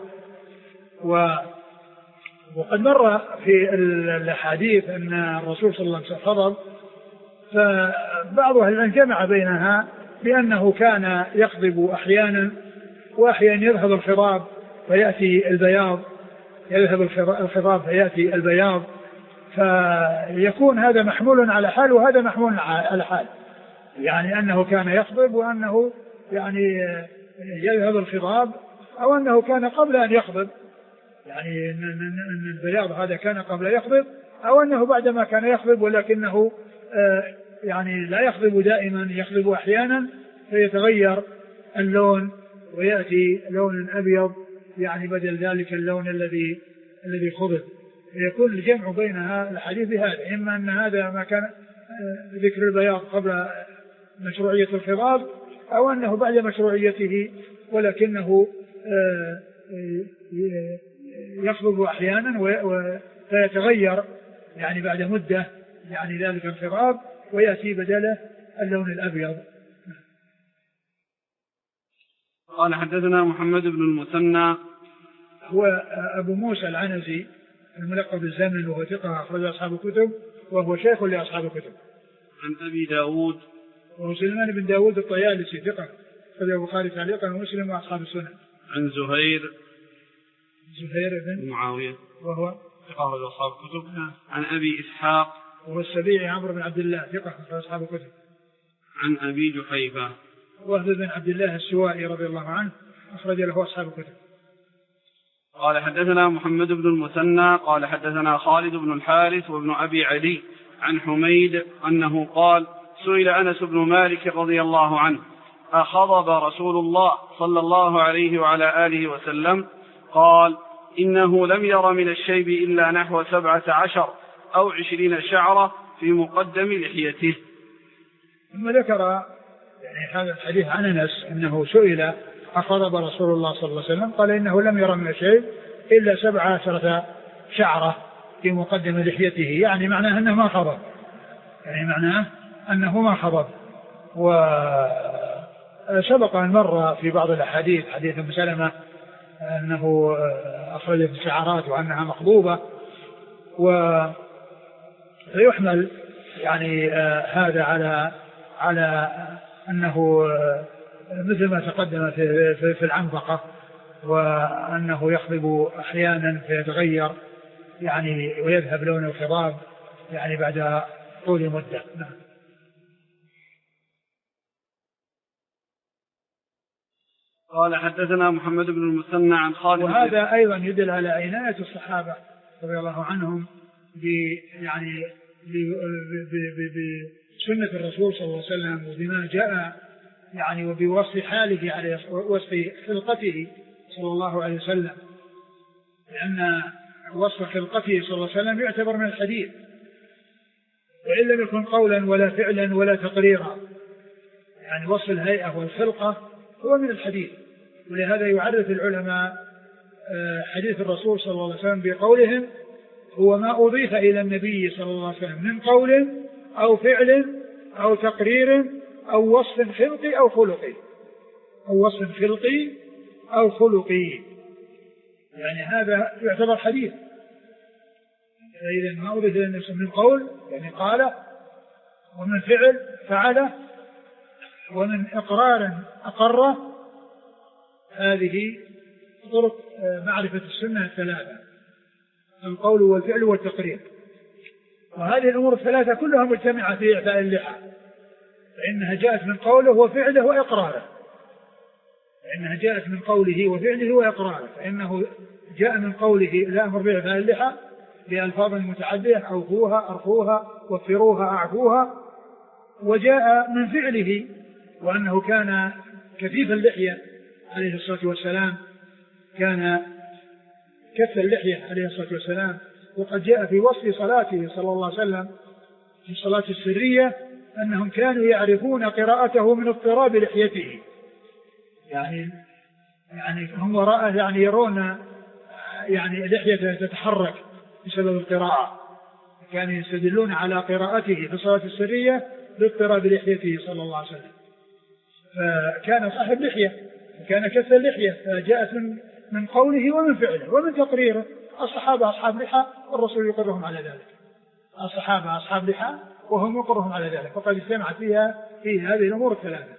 S2: وقد مر في الحديث أن الرسول صلى الله عليه وسلم خضب، فبعض أهل العلم جمع بينها بأنه كان يخضب أحيانا وأحيانا يذهب الخضاب فيأتي البياض، يذهب الخضاب فيأتي البياض، فيكون هذا محمول على حال وهذا محمول على حال، يعني أنه كان يخضب وأنه يعني يذهب الخضاب، أو أنه كان قبل أن يخضب، يعني أن البياض هذا كان قبل يخضب، أو أنه بعدما كان يخضب ولكنه يعني لا يخضب دائما، يخضب أحيانا فيتغير اللون ويأتي لون أبيض يعني بدل ذلك اللون الذي الذي خضب. يكون الجمع بينها الحديث بهذا، إما أن هذا ما كان ذكر البياض قبل مشروعية الخضاب، أو أنه بعد مشروعيته ولكنه يخضب أحيانا ويتغير يعني بعد مدة يعني ذلك الخضاب ويأتي بدله اللون الأبيض.
S1: قال حدثنا محمد بن المثنى
S2: هو أبو موسى العنزي الملقب بالزمن وهو ثقة أخرج أصحاب الكتب وهو شيخ لأصحاب الكتب.
S1: عن أبي داود
S2: وهو سليمان بن داود الطيالسي ثقة أخرج البخاري تعليقا ومسلم وأصحاب السنن.
S1: عن زهير
S2: زهير بن
S1: معاوية
S2: وهو
S1: ثقة أخرج أصحاب الكتب. عن أبي إسحاق
S2: وهو السبيعي عمرو بن عبد الله ثقة أخرج أصحاب الكتب.
S1: عن أبي جحيفة
S2: وهب بن عبد الله السوائي رضي الله عنه أخرج له أصحاب الكتب.
S1: قال حدثنا محمد بن المثنى قال حدثنا خالد بن الحارث وابن أبي علي عن حميد أنه قال: سئل أنس بن مالك رضي الله عنه: أخضب رسول الله صلى الله عليه وعلى آله وسلم؟ قال: إنه لم ير من الشيب إلا نحو سبعة عشر أو عشرين شعرة في مقدم لحيته.
S2: ثم ذكر يعني هذا الحديث عن أنس أنه سئل: أخضب رسول الله صلى الله عليه وسلم؟ قال: إنه لم ير من الشيب إلا سبع عشرة شعرة في مقدم لحيته، يعني معناه أنه ما خضب، يعني معناه أنه ما خضب. وسبق أن مر في بعض الأحاديث حديث ابن سلمة أنه أخرج في الشعرات وأنها مخضوبة، ويحمل يعني هذا على على أنه مثل ما تقدم في في العنفقة، وأنه يخضب أحيانا فيتغير يعني ويذهب لون الخضاب يعني بعد طول مدة. نعم.
S1: قال حدثنا محمد بن المثنى عن خالد.
S2: وهذا أيضا يدل على عناية الصحابة رضي الله عنهم ب يعني بسنة الرسول صلى الله عليه وسلم وبما جاء يعني وبوصف حاله عليه وصف خلقته صلى الله عليه وسلم، لأن وصف خلقته صلى الله عليه وسلم يعتبر من الحديث، وإن لم يكن قولا ولا فعلا ولا تقريرا، يعني وصف الهيئة والخلقة هو من الحديث. ولهذا يعرف العلماء حديث الرسول صلى الله عليه وسلم بقولهم هو ما أضيف إلى النبي صلى الله عليه وسلم من قول أو فعل أو تقرير أو وصف خلقي أو خلقي أو وصف خلقي أو خلقي، يعني هذا يعتبر حديث. إذا ما أضيف إلى النبي من قول يعني قاله، ومن فعل فعله، ومن إقرار أقره، هذه طرق معرفة السنة الثلاثة: القول والفعل والتقرير. وهذه الأمور الثلاثة كلها مجتمعة في إعفاء اللحى، فإنها جاءت من قوله وفعله وإقراره، فإنها جاءت من قوله وفعله وإقراره، فإنه جاء من قوله لا أمر بإعفاء اللحى بألفاظ متعدية: أوفوها، أرخوها، وفروها، أعفوها. وجاء من فعله وأنه كان كثيف اللحية عليه الصلاة والسلام، كان كث اللحية عليه الصلاة والسلام. وقد جاء في وصف صلاته صلى الله عليه وسلم في الصلاة السرية أنهم كانوا يعرفون قراءته من اضطراب لحيته، يعني يعني هم وراءه يعني يرون يعني لحيته تتحرك بسبب القراءة، كانوا يستدلون على قراءته في الصلاة السرية باضطراب لحيته صلى الله عليه وسلم. فكان صاحب لحية وكان كث اللحية، فجاءت من من قوله ومن فعله ومن تقريره. الصحابة أصحاب لحى والرسول يقرهم على ذلك، الصحابة أصحاب لحى وهم يقرهم على ذلك، وقد اجتمعت فيها في هذه الأمور الثلاثة.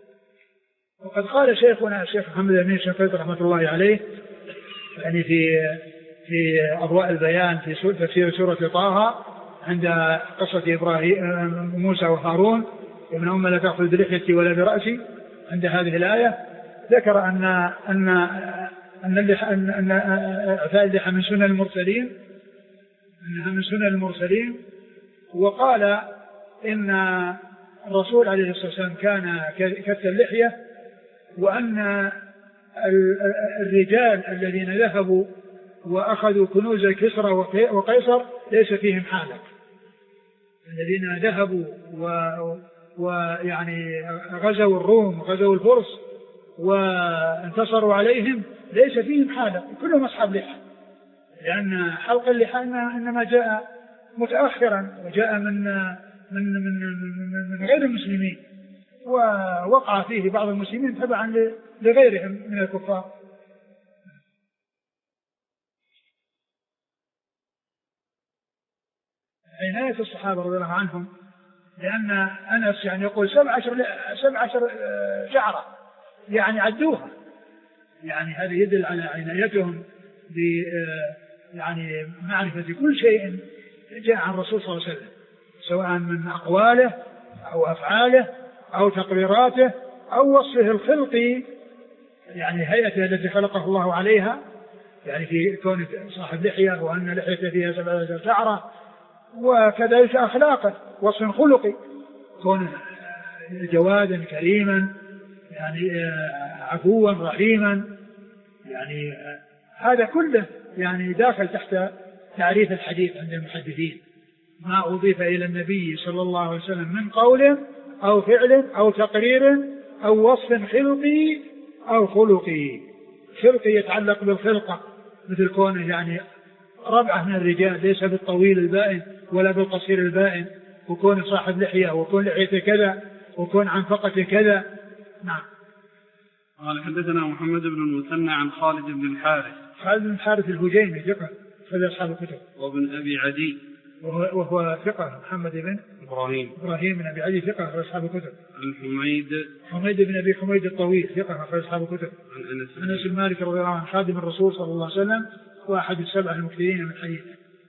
S2: وقد قال شيخنا الشيخ محمد أمين الشنقيطي رحمة الله عليه يعني في في أضواء البيان في تفسير سورة طه عند قصة إبراهيم موسى وهارون: ابن أم لا تأخذ بلحيتي ولا برأسي، عند هذه الآية ذكر أن أن أن اللحى أن إعفاء اللحى من سنن المرسلين، أنها من سنن المرسلين. وقال إن الرسول عليه الصلاة والسلام كان كث اللحية، وأن الرجال الذين ذهبوا وأخذوا كنوز كسرى وقيصر ليس فيهم حالة، الذين ذهبوا ويعني غزوا الروم وغزوا الفرس وانتصروا عليهم ليس فيهم حالة، كلهم أصحاب لحى، لأن حلق اللحى إنما جاء متأخرا وجاء من من من من غير المسلمين، ووقع فيه بعض المسلمين تبعا لغيرهم من الكفار. عناية الصحابة رضي الله عنهم، لأن أنس يعني يقول سبع عشر سبع عشر شعرة يعني عدوها، يعني هذا يدل على عنايتهم ب يعني معرفة كل شيء جاء عن الرسول صلى الله عليه وسلم، سواء من أقواله أو أفعاله أو تقريراته أو وصفه الخلقي، يعني هيئته التي خلقه الله عليها، يعني في كون صاحب لحية وأن لحيته فيها سبعة شعرة، وكذلك أخلاقه وصف خلقي، كون جوادا كريما يعني عفوا رحيما، يعني هذا كله يعني داخل تحت تعريف الحديث عند المحدثين: ما أضيف إلى النبي صلى الله عليه وسلم من قول أو فعل أو تقرير أو وصف خلقي أو خلقي. خلقي يتعلق بالخلقة، مثل كونه يعني ربعة من الرجال، ليس بالطويل البائن ولا بالقصير البائن، وكون صاحب لحية وكون لحيته كذا وكون عنفقته كذا. نعم.
S1: قال حدثنا محمد بن المثنى عن خالد بن الحارث.
S2: خالد بن الحارث الهجيمي ثقة أخرج أصحاب الكتب.
S1: وابن أبي عدي
S2: وهو, وهو ثقة. محمد بن
S1: إبراهيم
S2: إبراهيم بن أبي عدي ثقة أخرج أصحاب الكتب.
S1: عن حميد
S2: حميد بن أبي حميد الطويل ثقة أخرج أصحاب الكتب.
S1: عن أنس
S2: أنس بن مالك رضي الله عنه خادم الرسول صلى الله عليه وسلم وأحد السبعة المكثرين من حديثه.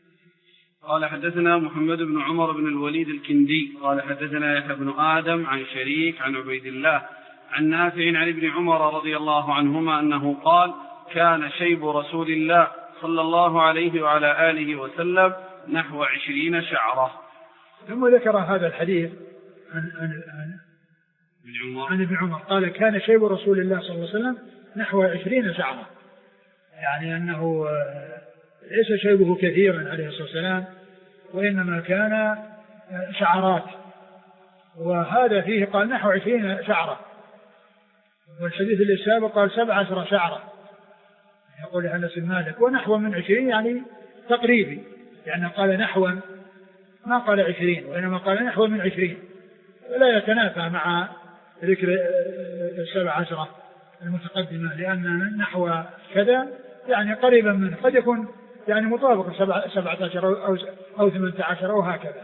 S1: قال حدثنا محمد بن عمر بن الوليد الكندي قال حدثنا يحيى بن آدم عن شريك عن عبيد الله عن نافع عن ابن عمر رضي الله عنهما أنه قال كان شيب رسول الله صلى الله عليه وعلى آله وسلم نحو عشرين شعرة.
S2: ثم ذكر هذا الحديث عن, عن, عن, عن ابن عمر قال كان شيب رسول الله صلى الله عليه وسلم نحو عشرين شعرة، يعني أنه ليس شيبه كثيرا عليه الصلاة والسلام وإنما كان شعرات، وهذا فيه قال نحو عشرين شعرة، والحديث اللي سابق قال سبع عشر شعرة يقول أنس بن مالك، ونحو من عشرين يعني تقريبي، يعني قال نحوا ما قال عشرين وإنما قال نحو من عشرين، ولا يتنافى مع ذكر السبع عشرة المتقدمة، لأن نحو كذا يعني قريبا منه قد يكون يعني مطابق سبعة عشر أو, أو ثمانية عشر أو هكذا.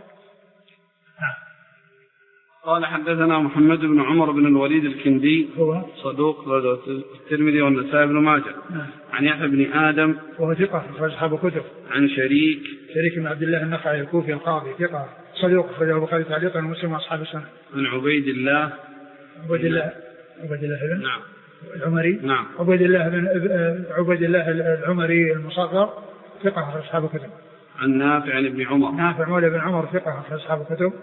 S1: قال حدثنا محمد بن عمر بن الوليد الكندي
S2: هو
S1: صدوق الترمذي والنسائي بن ماجه. عن يحيى بن آدم
S2: وهو ثقة في أصحاب كتب.
S1: عن شريك
S2: شريك بن عبد الله النخعي الكوفي القاضي ثقة صدوق أخرجه البخاري تعليقا ومسلم وأصحاب السنة.
S1: عن عبيد الله
S2: عبيد الله عبيد الله بن
S1: نعم
S2: العمري
S1: نعم
S2: عبيد الله بن عبيد الله العمري المصغر ثقة في أصحاب كتب.
S1: عن نافع عن ابن عمر
S2: نافع مولى بن عمر ثقة في أصحاب كتب.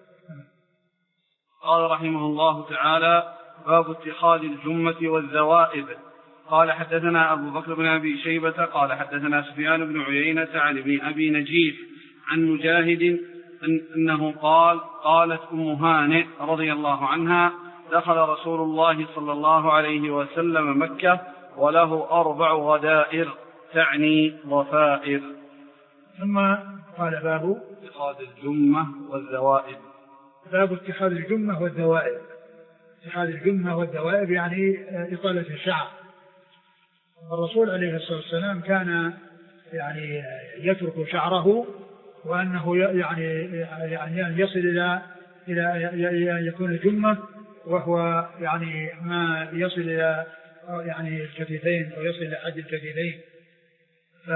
S1: قال رحمه الله تعالى باب اتخاذ الجمة والذوائب. قال حدثنا أبو بكر بن أبي شيبة قال حدثنا سفيان بن عيينة عن ابن أبي نجيح عن مجاهد أن أنه قال قالت أم هانئ رضي الله عنها دخل رسول الله صلى الله عليه وسلم مكة وله أربع غدائر تعني ضفائر.
S2: ثم قال باب
S1: اتخاذ الجمة والذوائب.
S2: باب اتخاذ الجمة والذوائب. اتخاذ الجمة والذوائب يعني إطالة الشعر. الرسول عليه الصلاة والسلام كان يعني يترك شعره، وأنه يعني يعني يصل إلى إلى يكون الجمة وهو يعني ما يصل إلى يعني الكتفين أو يصل إلى حد الكتفين. ف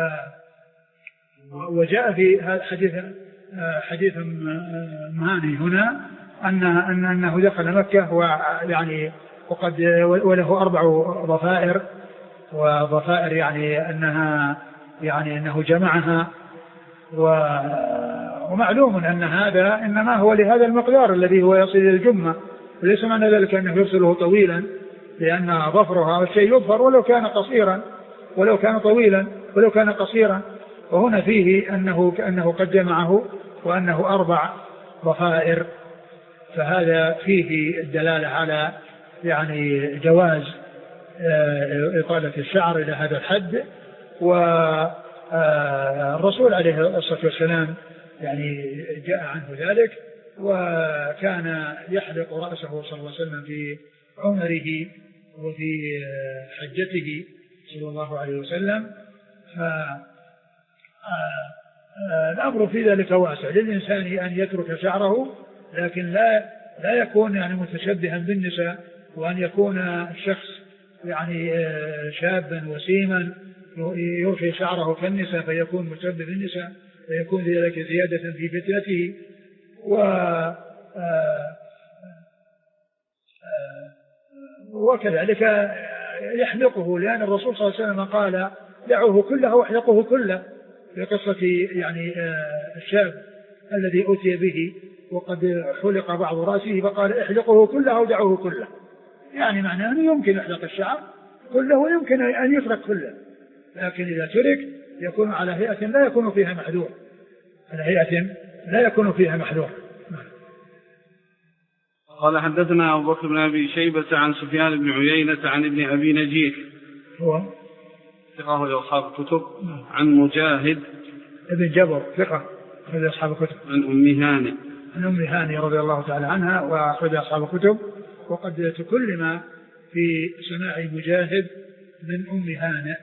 S2: وجاء في هذا حديث حديث مهاني هنا أن أن أنه دخل مكة ويعني وقد وله أربع ضفائر، وضفائر يعني أنها يعني أنه جمعها، ومعلوم أن هذا إنما هو لهذا المقدار الذي هو يصل إلى الجمة، وليس معنى ذلك أنه يرسله طويلا، لأن ظفرها الشيء يظفر ولو كان قصيرا ولو كان طويلا ولو كان قصيرا. وهنا فيه أنه كأنه قد جمعه وأنه أربع ضفائر، فهذا فيه الدلالة على يعني جواز إطالة الشعر إلى هذا الحد. والرسول عليه الصلاة والسلام يعني جاء عنه ذلك، وكان يحلق رأسه صلى الله عليه وسلم في عمره وفي حجته صلى الله عليه وسلم. فالأمر في ذلك واسع للإنسان أن يترك شعره، لكن لا لا يكون يعني متشبها بالنساء، وأن يكون الشخص يعني شابا وسيما يرخي شعره كالنساء فيكون متشبه بالنساء، فيكون ذلك زيادة في فتنته. و وكذلك يحلقه، لأن الرسول صلى الله عليه وسلم قال دعوه كله واحلقه كله، في قصة يعني الشاب الذي أتي به وقد حلق بعض رأسه فقال احلقه كله ودعوه كله، يعني معناه أنه يمكن يحلق الشعر كله ويمكن أن يترك كله، لكن إذا ترك يكون على هيئة لا يكون فيها محذور، على هيئة لا يكون فيها محذور.
S1: قال حدثنا أبو بكر بن أبي شيبة عن سفيان بن عيينة عن ابن أبي نجيح
S2: هو
S1: ثقة لأصحاب الكتب. عن مجاهد
S2: ابن جبر ثقة لأصحاب الكتب.
S1: عن أم هانئ
S2: عن أم هانئ رضي الله تعالى عنها وأخرج أصحاب الكتب، وقد تكلم في سماع مجاهد من أم هانئ.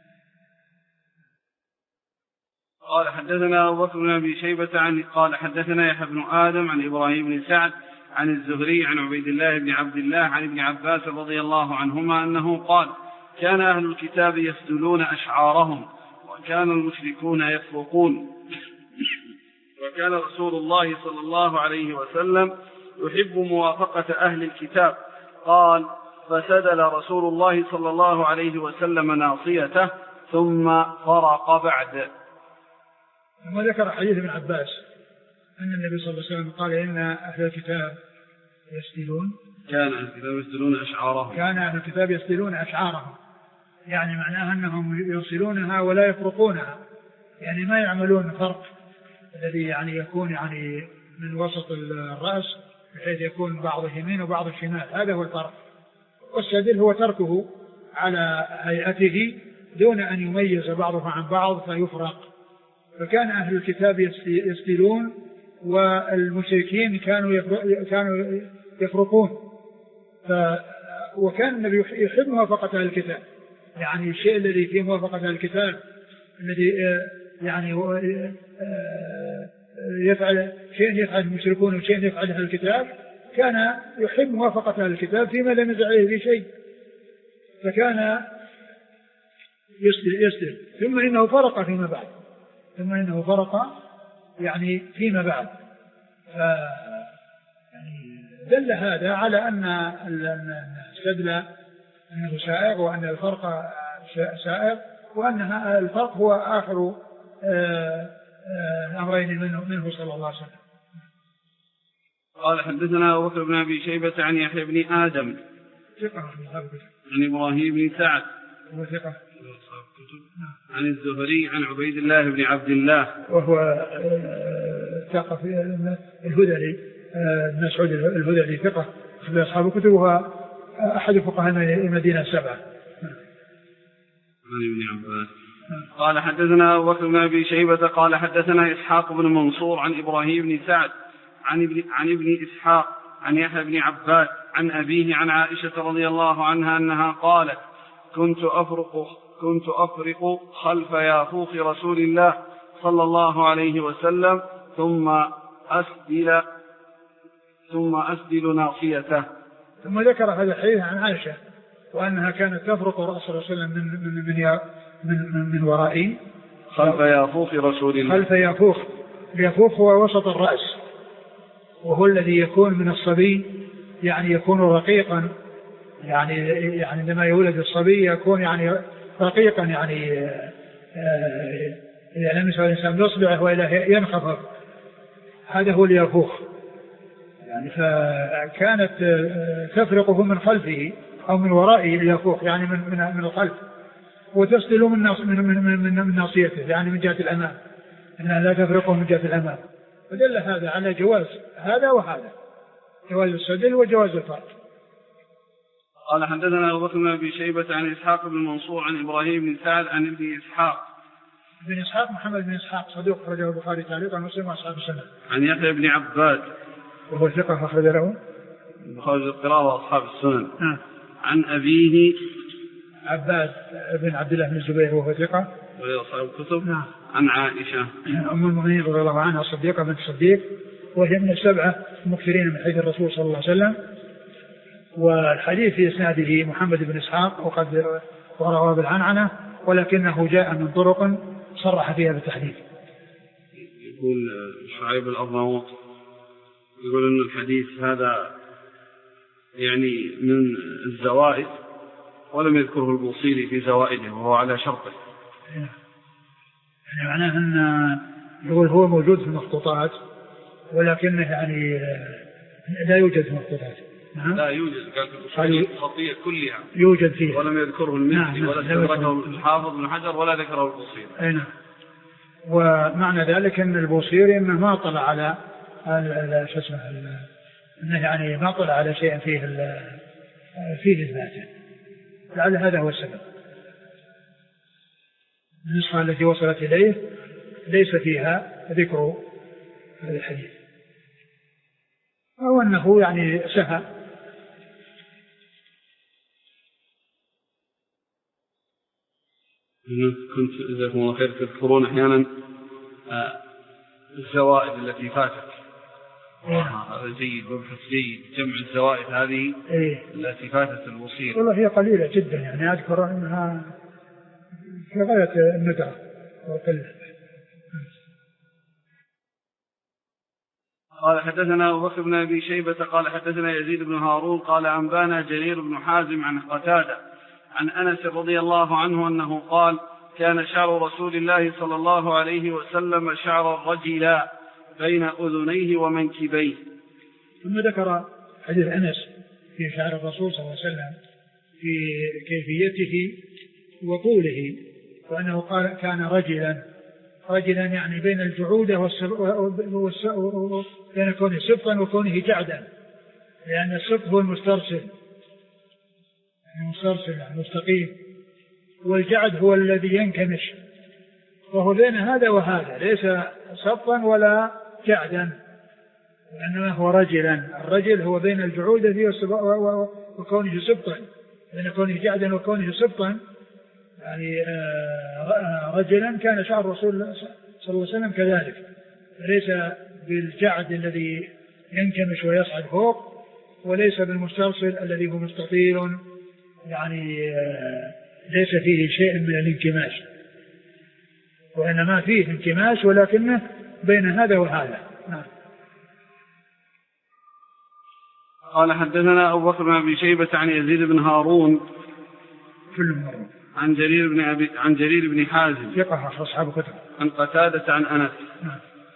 S1: قال حدثنا أبو بكر بن أبي شيبة عن قال حدثنا يحيى بن آدم عن إبراهيم بن سعد عن الزهري عن عبيد الله بن عبد الله عن ابن عباس رضي الله عنهما أنه قال كان أهل الكتاب يسدلون أشعارهم وكان المشركون يفرقون وكان رسول الله صلى الله عليه وسلم يحب موافقة أهل الكتاب. قال: فسدل رسول الله صلى الله عليه وسلم ناصيته ثم فرق بعد.
S2: ثم ذكر حديث ابن عباس أن النبي صلى الله عليه وسلم قال: إن أهل الكتاب يسدلون
S1: كان أهل الكتاب يسدلون أشعارهم
S2: كان أهل الكتاب يسدلون أشعارهم يعني معناها أنهم يرسلونها ولا يفرقونها، يعني ما يعملون فرق الذي يعني يكون يعني من وسط الرأس بحيث يكون بعض يمين وبعض الشمال، هذا هو الفرق. والسدل هو تركه على هيئته دون أن يميز بعضه عن بعض فيفرق. فكان أهل الكتاب يسدلون والمشركين كانوا كانوا يفرقون. ف وكان النبي يحب موافقة أهل الكتاب، يعني الشيء الذي فيه موافقة أهل الكتاب الذي يعني يفعل شيء يفعل المشركون وشيء يفعل أهل الكتاب، كان يحب موافقة أهل الكتاب فيما لم يزع عليه شيء، فكان يسدل يسدل ثم إنه فرق فيما بعد ثم إنه فرق يعني فيما بعد. يعني دل هذا على أن السدل أنه سائغ وأن الفرق سائغ وأن الفرق هو آخر الأمرين منه, منه صلى الله عليه وسلم.
S1: قال: حدثنا أبو بكر بن أبي شيبة عن يحيى بن آدم
S2: ثقة
S1: عن إبراهيم بن سعد
S2: وهو ثقة
S1: عن الزهري عن عبيد الله بن عبد الله
S2: وهو ثقة في الهذلي بن مسعود الهذلي ثقة في أصحاب الكتب وهو أحد فقهاء المدينة السبعة.
S1: عن ابن عباس. قال: حدثنا أبو بكر بن أبي شيبة قال: حدثنا إسحاق بن منصور عن إبراهيم بن سعد عن ابن, عن ابن إسحاق عن يحيى بن عباس عن أبيه عن عائشة رضي الله عنها أنها قالت: كنت أفرق كنت أفرق خلف يافوخ رسول الله صلى الله عليه وسلم ثم أسدل ثم أسدل ناصيته.
S2: ثم ذكر هذا الحديث عن عائشة وأنها كانت تفرق رأس رسول الله من من من من, من ورائي
S1: خلف يافوخ رسول الله
S2: خلف يافوخ. يافوخ هو وسط الرأس وهو الذي يكون من الصبي، يعني يكون رقيقا، يعني يعني عندما يولد الصبي يكون يعني رقيقا، يعني إذا لم يسوى الإنسان يصبعه وإلى ينخفض، هذا هو اليافوخ. يعني فكانت تفرقه من خلفه أو من ورائه اليافوخ، يعني من من من الخلف، وتسدل من من من من, من ناصيته، يعني من جهة الأمام، أنها لا تفرقه من جهة الأمام. فدل هذا على جواز هذا وهذا، جواز السدل وجواز الفرق.
S1: قال: حدثنا أبو بكر بن أبي شيبة عن إسحاق بن منصور عن إبراهيم بن سعد عن ابن إسحاق.
S2: ابن إسحاق محمد بن إسحاق صدوق أخرجه البخاري تعليقا ومسلم وأصحاب السنة.
S1: عن يحيى بن عباس
S2: وهو ثقة أخرج له
S1: البخاري القراءة وأصحاب السنن.
S2: آه.
S1: عن أبيه
S2: عباس بن عبد الله بن الزبير وهو ثقة
S1: وهي أصحاب الكتب.
S2: نعم.
S1: عن عائشة
S2: أم المؤمنين رضي الله عنها الصديقة بنت الصديق، وهي من السبعة المكثرين من حديث الرسول صلى الله عليه وسلم. والحديث في إسناده محمد بن إسحاق وقد رواه بالعنعنة، ولكنه جاء من طرق صرح فيها بالتحديث.
S1: يقول شعيب الأرناؤوط يقول أن الحديث هذا يعني من الزوائد ولم يذكره البوصيري في زوائده وهو على شرطه.
S2: يعني معناه أن يقول هو موجود في المخطوطات ولكنه يعني لا يوجد في المخطوطات.
S1: نعم؟ لا يوجد، قال في الخطية كلها
S2: يوجد فيه
S1: ولم يذكره المزي. نعم. ولا ذكره الحافظ بن حجر ولا ذكره البوصيري.
S2: أي نعم. ومعنى ذلك أن البوصيري إنه ما طلع على شو اسمه إنه يعني ما طلع على شيء فيه فيه إثباته، لعل هذا هو السبب. النسخة التي وصلت إليه ليس فيها ذكر هذا الحديث، أو أنه يعني سهى.
S1: كنت جزاكم الله خير تذكرون أحيانا الزوائد التي فاتت. هذا جيد، مبحث جيد، جمع الزوائد هذه
S2: إيه؟
S1: التي فاتت الوصية.
S2: والله هي قليلة جدا، يعني أذكر أنها في غاية الندرة والقلة.
S1: قال حدثنا أبو بكر بن أبي شيبة قال حدثنا يزيد بن هارون قال أنبانا جرير بن حازم عن قتادة عن أنس رضي الله عنه أنه قال كان شعر رسول الله صلى الله عليه وسلم شعر الرجل بين أذنيه ومنكبيه.
S2: ثم ذكر حديث أنس في شعر الرسول صلى الله عليه وسلم في كيفيته وطوله، وأنه قال كان رجلا رجلا يعني بين الجعودة بين كونه سبطا وكونه جعدا، لأن السبط هو المسترسل المسترسل المستقيم، والجعد هو الذي ينكمش، وهو بين هذا وهذا ليس سبطا ولا جعدا، وإنما هو رجلا. الرجل هو بين الجعودة وكونه سبطا، بين كونه جعدا وكونه سبطا، يعني رجلا. كان شعر الرسول صلى الله عليه وسلم كذلك، ليس بالجعد الذي ينكمش ويصعد فوق، وليس بالمسترسل الذي هو مستطيل، يعني ليس فيه شيء من الانكماش، وإنما فيه انكماش ولكنه بين هذا وهذا. نعم.
S1: قال حدثنا أبو بكر بن أبي شيبة عن يزيد بن هارون
S2: كل مرة
S1: عن جرير بن أبي عن جرير بن حازم
S2: ثقة أصحاب كتب
S1: عن قتادة عن أنس.
S2: نعم.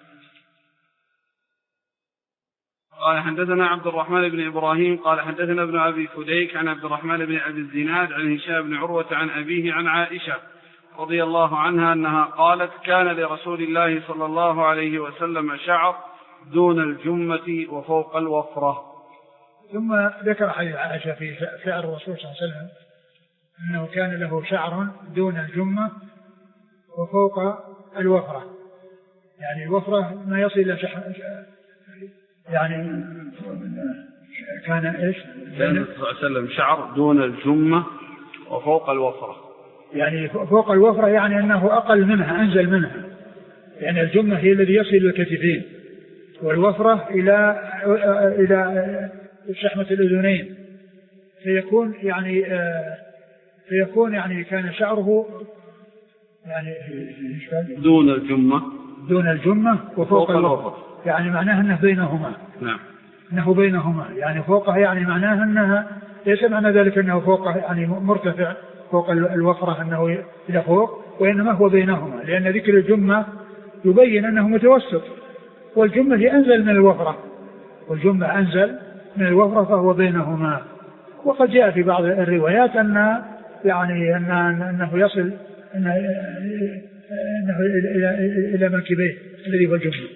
S1: قال حدثنا عبد الرحمن بن إبراهيم قال حدثنا ابن أبي فديك عن عبد الرحمن بن أبي الزناد عن هشام بن عروة عن أبيه عن عائشة رضي الله عنها أنها قالت كان لرسول الله صلى الله عليه وسلم شعر دون الجمة وفوق الوفرة.
S2: ثم ذكر حديث عائشة في شعر الرسول صلى الله عليه وسلم أنه كان له شعر دون الجمة وفوق الوفرة، يعني الوفرة ما يصل إلى شح... يعني كان إيش؟
S1: كان صلى الله عليه وسلم شعر دون الجمة وفوق الوفرة،
S2: يعني فوق الوفرة يعني أنه أقل منها أنزل منها، يعني الجمة هي الذي يصل إلى الكتفين، والوفرة إلى إلى شحمة الأذنين، فيكون يعني فيكون يعني كان شعره يعني
S1: دون الجمة
S2: دون الجمة وفوق الوفرة، يعني معناه أنه بينهما.
S1: نعم.
S2: أنه بينهما يعني فوقها، يعني معناه أنها ليس معنى ذلك أنه فوقها يعني مرتفع فوق الوفرة أنه إلى فوق، وإنما هو بينهما، لأن ذكر الجمة يبين أنه متوسط، والجمة هي أنزل من الوفرة، والجمة أنزل من الوفرة فهو بينهما. وقد جاء في بعض الروايات أن يعني أن أنه يصل أنه أنه إلى إلى منكبيه الذي هو الجمة.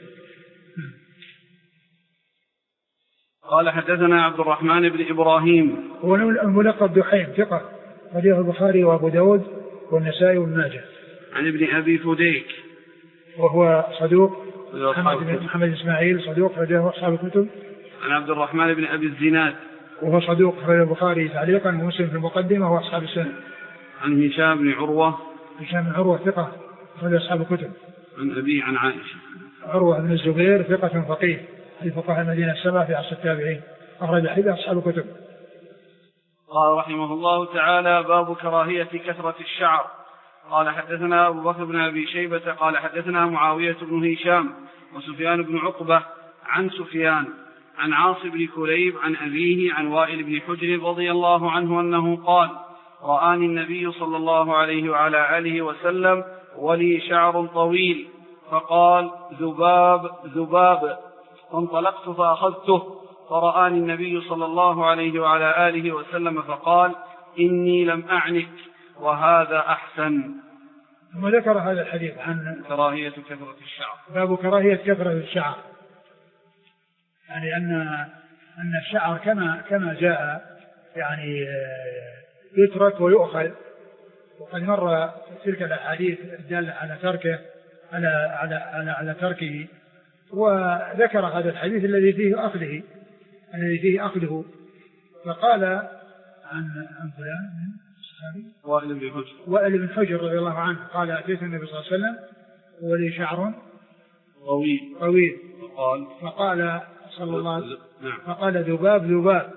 S1: قال حدثنا عبد الرحمن بن إبراهيم
S2: هو الملقب دحيم ثقة حديث البخاري وأبو داود والنسائي والماجه.
S1: عن ابن أبي فديك
S2: وهو صدوق، محمد محمد إسماعيل صدوق حديث أصحاب الكتب.
S1: عن عبد الرحمن بن أبي الزناد
S2: وهو صدوق حديث البخاري تعليقا ومسلم في المقدمة وأصحاب السنة.
S1: عن هشام بن عروة
S2: هشام بن عروة ثقة حديث أصحاب الكتب.
S1: عن أبي عن عائشة
S2: عروة بن الزبير ثقة فقيه في فقهاء المدينة السبعة في عصر التابعين، أخرج حديث أصحاب الكتب.
S1: قال رحمه الله تعالى باب كراهية كثرة الشعر. قال حدثنا أبو بكر بن أبي شيبة قال حدثنا معاوية بن هشام وسفيان بن عقبة عن سفيان عن عاصم بن كليب عن أبيه عن وائل بن حجر رضي الله عنه أنه قال رآني النبي صلى الله عليه وعلى آله وسلم ولي شعر طويل فقال ذباب ذباب، فانطلقت فأخذته فرآني النبي صلى الله عليه وعلى آله وسلم فقال إني لم أعنك وهذا أحسن.
S2: ثم ذكر هذا الحديث عن
S1: كراهية كثرة الشعر.
S2: باب كراهية كثرة الشعر، يعني أن أن الشعر كما كما جاء يعني يترك ويؤخذ، وقد مر تلك الأحاديث الدالة على تركه على على على, على تركه، وذكر هذا الحديث الذي فيه أخذه الذي فيه أخذه فقال عن عن فلان
S1: وائل بن حجر
S2: وائل بن حجر رضي الله عنه قال أتيت النبي صلى الله عليه وسلم ولي شعر
S1: طويل
S2: طويل
S1: فقال
S2: فقال صلى الله عليه وسلم
S1: نعم.
S2: فقال ذباب ذباب،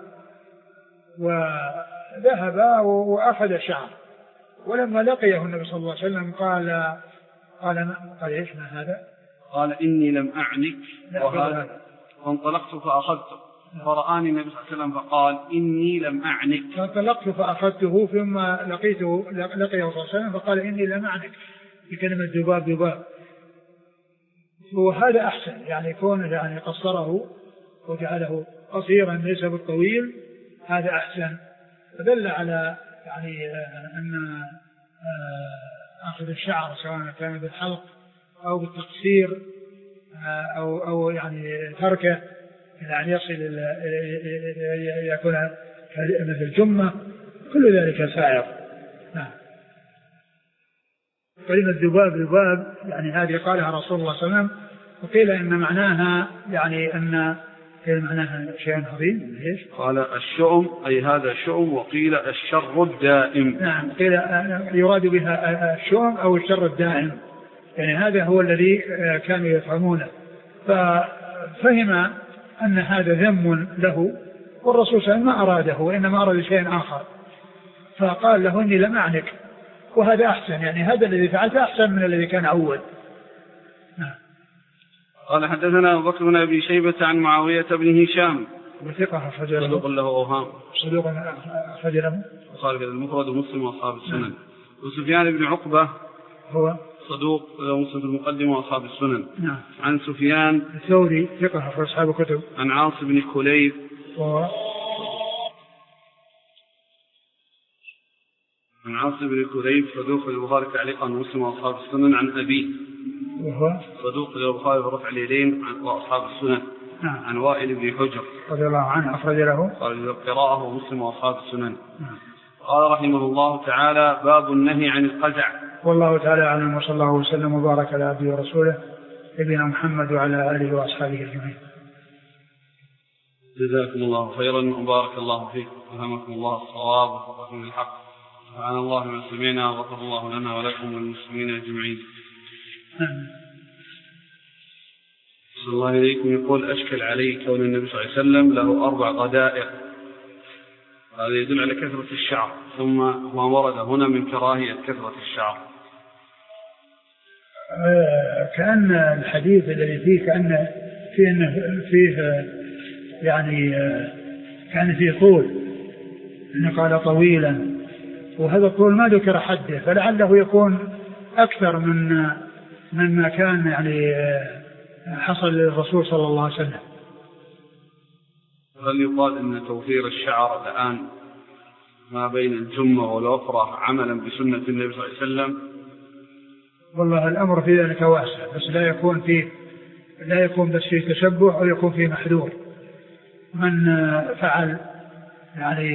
S2: وذهب وأخذ الشعر، ولما لقيه النبي صلى الله عليه وسلم قال قال قال ايش ما هذا؟
S1: قال إني لم أعنك وهذا فانطلقت فأخذته فرآني النبي صلى الله عليه وسلم فقال إني لم أعنك.
S2: فانطلقت فأخذته ثم لقيته لقيه صلى الله عليه وسلم فقال إني لم أعنك بكلمة ذباب ذباب. وهذا أحسن يعني يكون يعني قصره وجعله قصيرا ليس بالطويل، هذا أحسن. فدل على يعني أن أخذ الشعر سواء كان بالحلق أو بالتقصير أو أو يعني تركه إلى أن يصل إلى يكون مثل الجمة، كل ذلك سائر. نعم. كلمة ذباب ذباب يعني هذه قالها رسول الله صلى الله عليه وسلم، وقيل إن معناها يعني أن قيل معناها شيء عظيم. ليش؟
S1: قال الشؤم أي هذا شؤم، وقيل الشر الدائم.
S2: نعم، قيل يراد بها الشؤم أو الشر الدائم، يعني هذا هو الذي كانوا يفهمونه. ففهم أن هذا ذم له، والرسول صلى الله عليه وسلم ما أراده وإنما أراد شيء آخر، فقال له إني لم أعنك، وهذا أحسن، يعني هذا الذي فعلت أحسن من الذي كان أول. نعم.
S1: قال حدثنا أبو بكر بن أبي شيبة عن معاوية بن هشام
S2: وثقة أخرج له
S1: صدوق له أوهام
S2: صدوق أخرج له
S1: وخارج المفرد ومسلم وأصحاب السنن. وسفيان بن عقبة
S2: هو
S1: صدوق له مسلم في المقدمة وأصحاب السنن.
S2: نعم.
S1: عن سفيان
S2: الثوري ثقة أخرج أصحاب الكتب.
S1: عن عاصم بن كليب
S2: هو
S1: عن عاصم بن كليب صدوق البخاري تعليقا ومسلم وأصحاب السنن. عن أبيه
S2: وهو
S1: صدوق البخاري برفع اليدين وأصحاب السنن.
S2: نعم.
S1: عن وائل بن حجر
S2: رضي الله عنه أخرج له
S1: قراءة ومسلم وأصحاب السنن.
S2: نعم.
S1: قال رحمه الله تعالى باب النهي عن القزع.
S2: والله تعالى أعلم، وصلى الله وسلم وبارك على عبده ورسوله نبينا محمد وعلى آله وأصحابه أجمعين.
S1: جزاكم الله خيرا وبارك الله فيكم وفهمكم الله الصواب ووفقكم للحق. سبحان الله ما سمعنا وغفر الله لنا ولكم والمسلمين أجمعين. صلى الله عليكم. يقول أشكل علي كون النبي صلى الله عليه وسلم له أربع غدائر، هذا يدل على كثرة الشعر، ثم ما ورد هنا من كراهية كثرة الشعر.
S2: كأن الحديث الذي فيه كأن فيه, فيه يعني كان فيه طول، إنه قال طويلا، وهذا الطول ما ذكر حده، فلعله يكون أكثر من مما كان يعني حصل للرسول صلى الله عليه وسلم.
S1: هل يقال أن توفير الشعر الآن ما بين الجمة والوفرة عملا بسنة النبي صلى الله عليه وسلم؟
S2: والله الأمر في ذلك واسع، بس لا يكون فيه لا يكون بس فيه تشبه أو يكون فيه محذور. من فعل يعني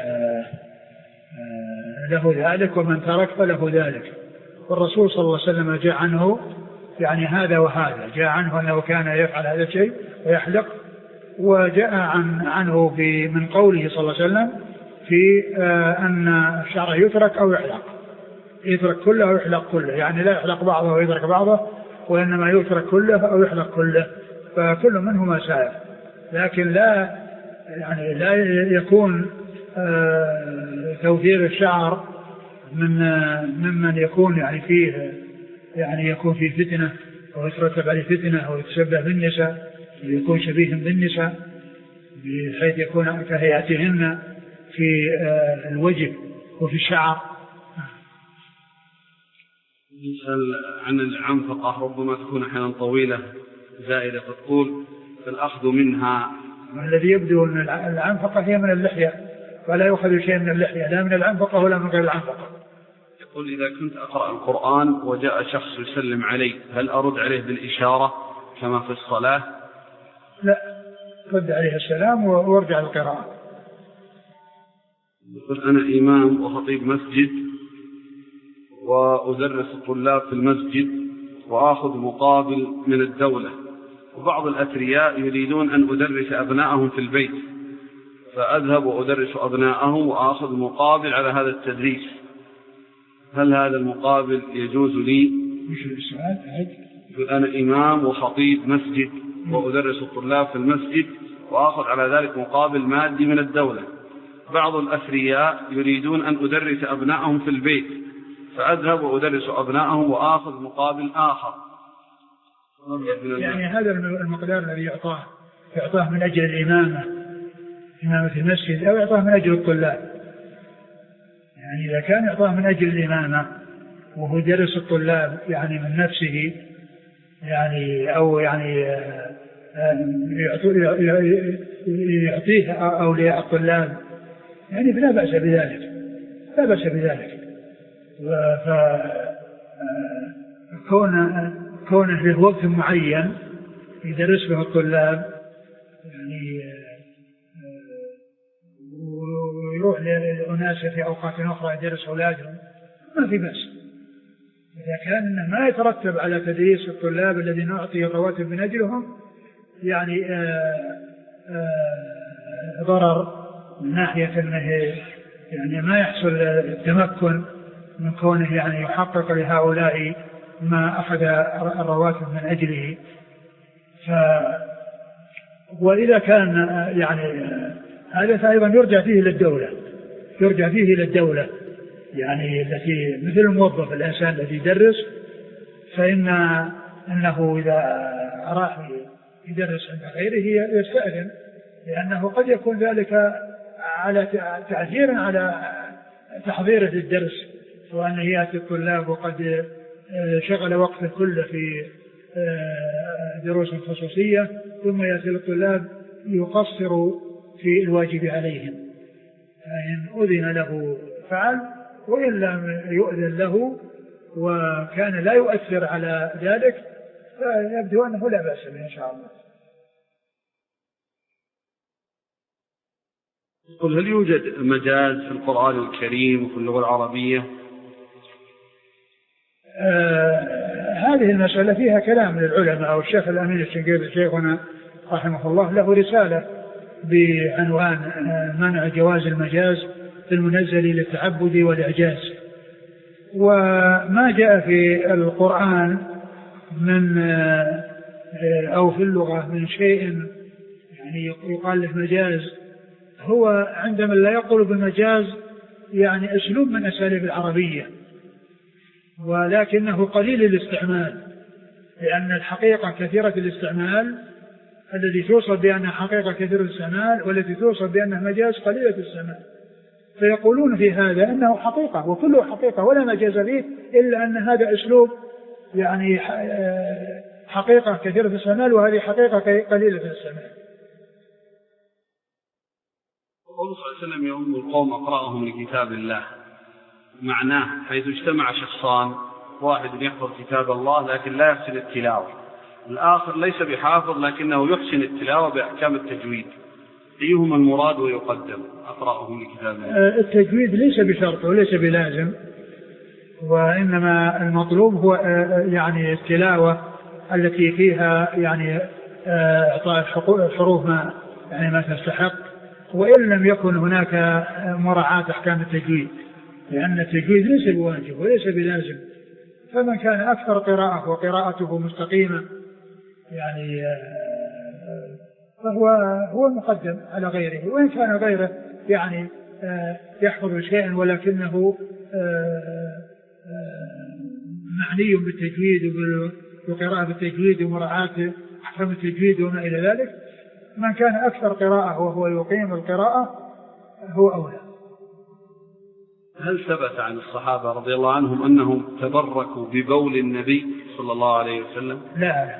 S2: له ذلك ومن ترك فله ذلك. والرسول صلى الله عليه وسلم جاء عنه يعني هذا وهذا، جاء عنه أنه كان يفعل هذا الشيء ويحلق، وجاء عن عنه من قوله صلى الله عليه وسلم في أن الشعر يترك أو يحلق، يترك كله أو يحلق كله، يعني لا يحلق بعضه ويترك بعضه، وإنما يترك كله أو يحلق كله، فكل منهما سائر. لكن لا يعني لا يكون توفير الشعر من ممن يكون يعني فيه يعني يكون فيه فتنة أو يترتب عليه فتنة أو يتشبه بالنساء ويكون شبيه بالنساء بحيث يكون كهيئتهن في الوجه وفي الشعر.
S1: يسأل عن العنفقة، ربما تكون أحيانا طويلة زائدة الطول فالأخذ منها.
S2: الذي يبدو أن العنفقة هي من اللحية، فلا يأخذ شيء من اللحية، لا من العنفقة ولا من غير العنفقة.
S1: يقول إذا كنت أقرأ القرآن وجاء شخص يسلم علي هل أرد عليه بالإشارة كما في الصلاة؟
S2: لا، رد عليه السلام وارجع القراءة.
S1: يقول أنا إمام وخطيب مسجد وأدرس الطلاب في المسجد وآخذ مقابل من الدولة، وبعض الأثرياء يريدون أن أدرس أبنائهم في البيت، فأذهب وأدرس أبنائهم وآخذ مقابل على هذا التدريس، هل هذا المقابل يجوز لي؟
S2: مش السؤال؟
S1: يقول أنا إمام وخطيب مسجد وأدرس الطلاب في المسجد وآخذ على ذلك مقابل مادي من الدولة، بعض الأثرياء يريدون أن أدرس أبنائهم في البيت، فأذهب وأدرس أبنائهم وآخذ مقابل آخر.
S2: يعني هذا المقدار الذي يعطاه إعطاه من أجل الإمامة إمامة المسجد أو إعطاه من أجل الطلاب. يعني إذا كان إعطاه من أجل الإمامة وهو درس الطلاب يعني من نفسه يعني أو يعني يعطيه أولياء الطلاب يعني فلا بأس بذلك لا بأس بذلك. فكونه كونه له وقت معين يدرس به الطلاب يعني ويروح لأناس في أوقات أخرى يدرس أولادهم ما في بأس، إذا كان إنه ما يترتب على تدريس الطلاب الذين نعطي الرواتب من أجلهم يعني آآ آآ ضرر من ناحية أنه يعني ما يحصل التمكن من كونه يعني يحقق لهؤلاء ما أخذ الرواتب من أجله. ف وإذا كان يعني هذا فأيضا يرجع فيه للدولة يرجع فيه للدولة يعني التي مثل الموظف الإنسان الذي يدرس، فإن أنه إذا راح يدرس عند غيره يستأذن، لأنه قد يكون ذلك على تأثير على تحضيره للدرس، وأنه يأتي الطلاب وقد شغل وقته كله في دروس خصوصية ثم يأتي الطلاب يقصر في الواجب عليهم، فإن أذن له فعل وإن لم يؤذن له وكان لا يؤثر على ذلك فيبدو أنه لا بأس به إن شاء الله.
S1: قل هل يوجد مجاز في القرآن الكريم وفي اللغة العربية؟
S2: آه هذه المسألة فيها كلام للعلماء، والشيخ الأمين الشنقيطي شيخنا رحمه الله له رسالة بعنوان منع جواز المجاز في المنزل للتعبد والإعجاز. وما جاء في القرآن من أو في اللغة من شيء يعني يقال له مجاز هو عندما لا يقول بمجاز يعني أسلوب من أساليب العربية، ولكنه قليل الاستعمال، لأن الحقيقة كثيرة الاستعمال الذي توصل بأنها حقيقة كثيرة الاستعمال والتي توصل بأنها مجاز قليلة الاستعمال، فيقولون في هذا أنه حقيقة وكله حقيقة ولا مجاز فيه، إلا أن هذا أسلوب يعني حقيقة كثيرة الاستعمال وهذه حقيقة قليلة الاستعمال.
S1: قوله صلى الله عليه وسلم يؤم القوم أقرأهم لكتاب الله، معناه حيث اجتمع شخصان، واحد يحفظ كتاب الله لكن لا يحسن التلاوة، الآخر ليس بحافظ لكنه يحسن التلاوة بأحكام التجويد، أيهما المراد ويقدم؟ أقرأهم لكتاب الله.
S2: التجويد ليس بشرط وليس بلازم، وإنما المطلوب هو يعني التلاوة التي فيها يعني إعطاء الحروف ما يعني ما تستحق، وإن لم يكن هناك مراعاة أحكام التجويد، لأن التجويد ليس بواجب وليس بلازم، فمن كان أكثر قراءة وقراءته مستقيمة يعني فهو هو المقدم على غيره، وإن كان غيره يعني يحفظ شيئا ولكنه معني بالتجويد وقراءة بالتجويد ومراعاة أحكام التجويد وما إلى ذلك، من كان أكثر قراءة وهو يقيم القراءة هو أولى.
S1: هل ثبت عن الصحابة رضي الله عنهم أنهم تبركوا ببول النبي صلى الله عليه وسلم؟
S2: لا.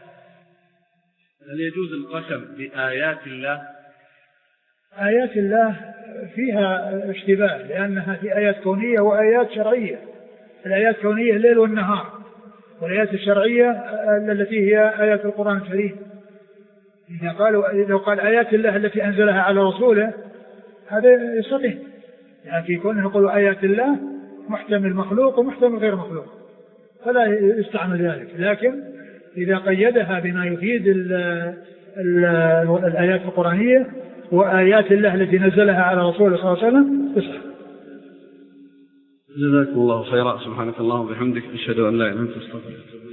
S1: هل يجوز القسم بآيات الله؟
S2: آيات الله فيها اشتباه، لأنها في آيات كونية وآيات شرعية. الآيات الكونية الليل والنهار، والآيات الشرعية التي هي آيات القرآن الكريم. إذا قالوا لو قال آيات الله التي أنزلها على رسوله هذا يستطيع، يعني يكون يقول آيات الله محتمل مخلوق ومحتمل غير مخلوق فلا يستعمل ذلك، لكن إذا قيدها بما يفيد ال ال الآيات القرآنية وآيات الله التي نزلها على رسوله صلى الله عليه وسلم يصح.
S1: جزاكم الله خيرا، سبحانك اللهم وبحمدك، أشهد أن لا إله إلا أنت، أستغفرك.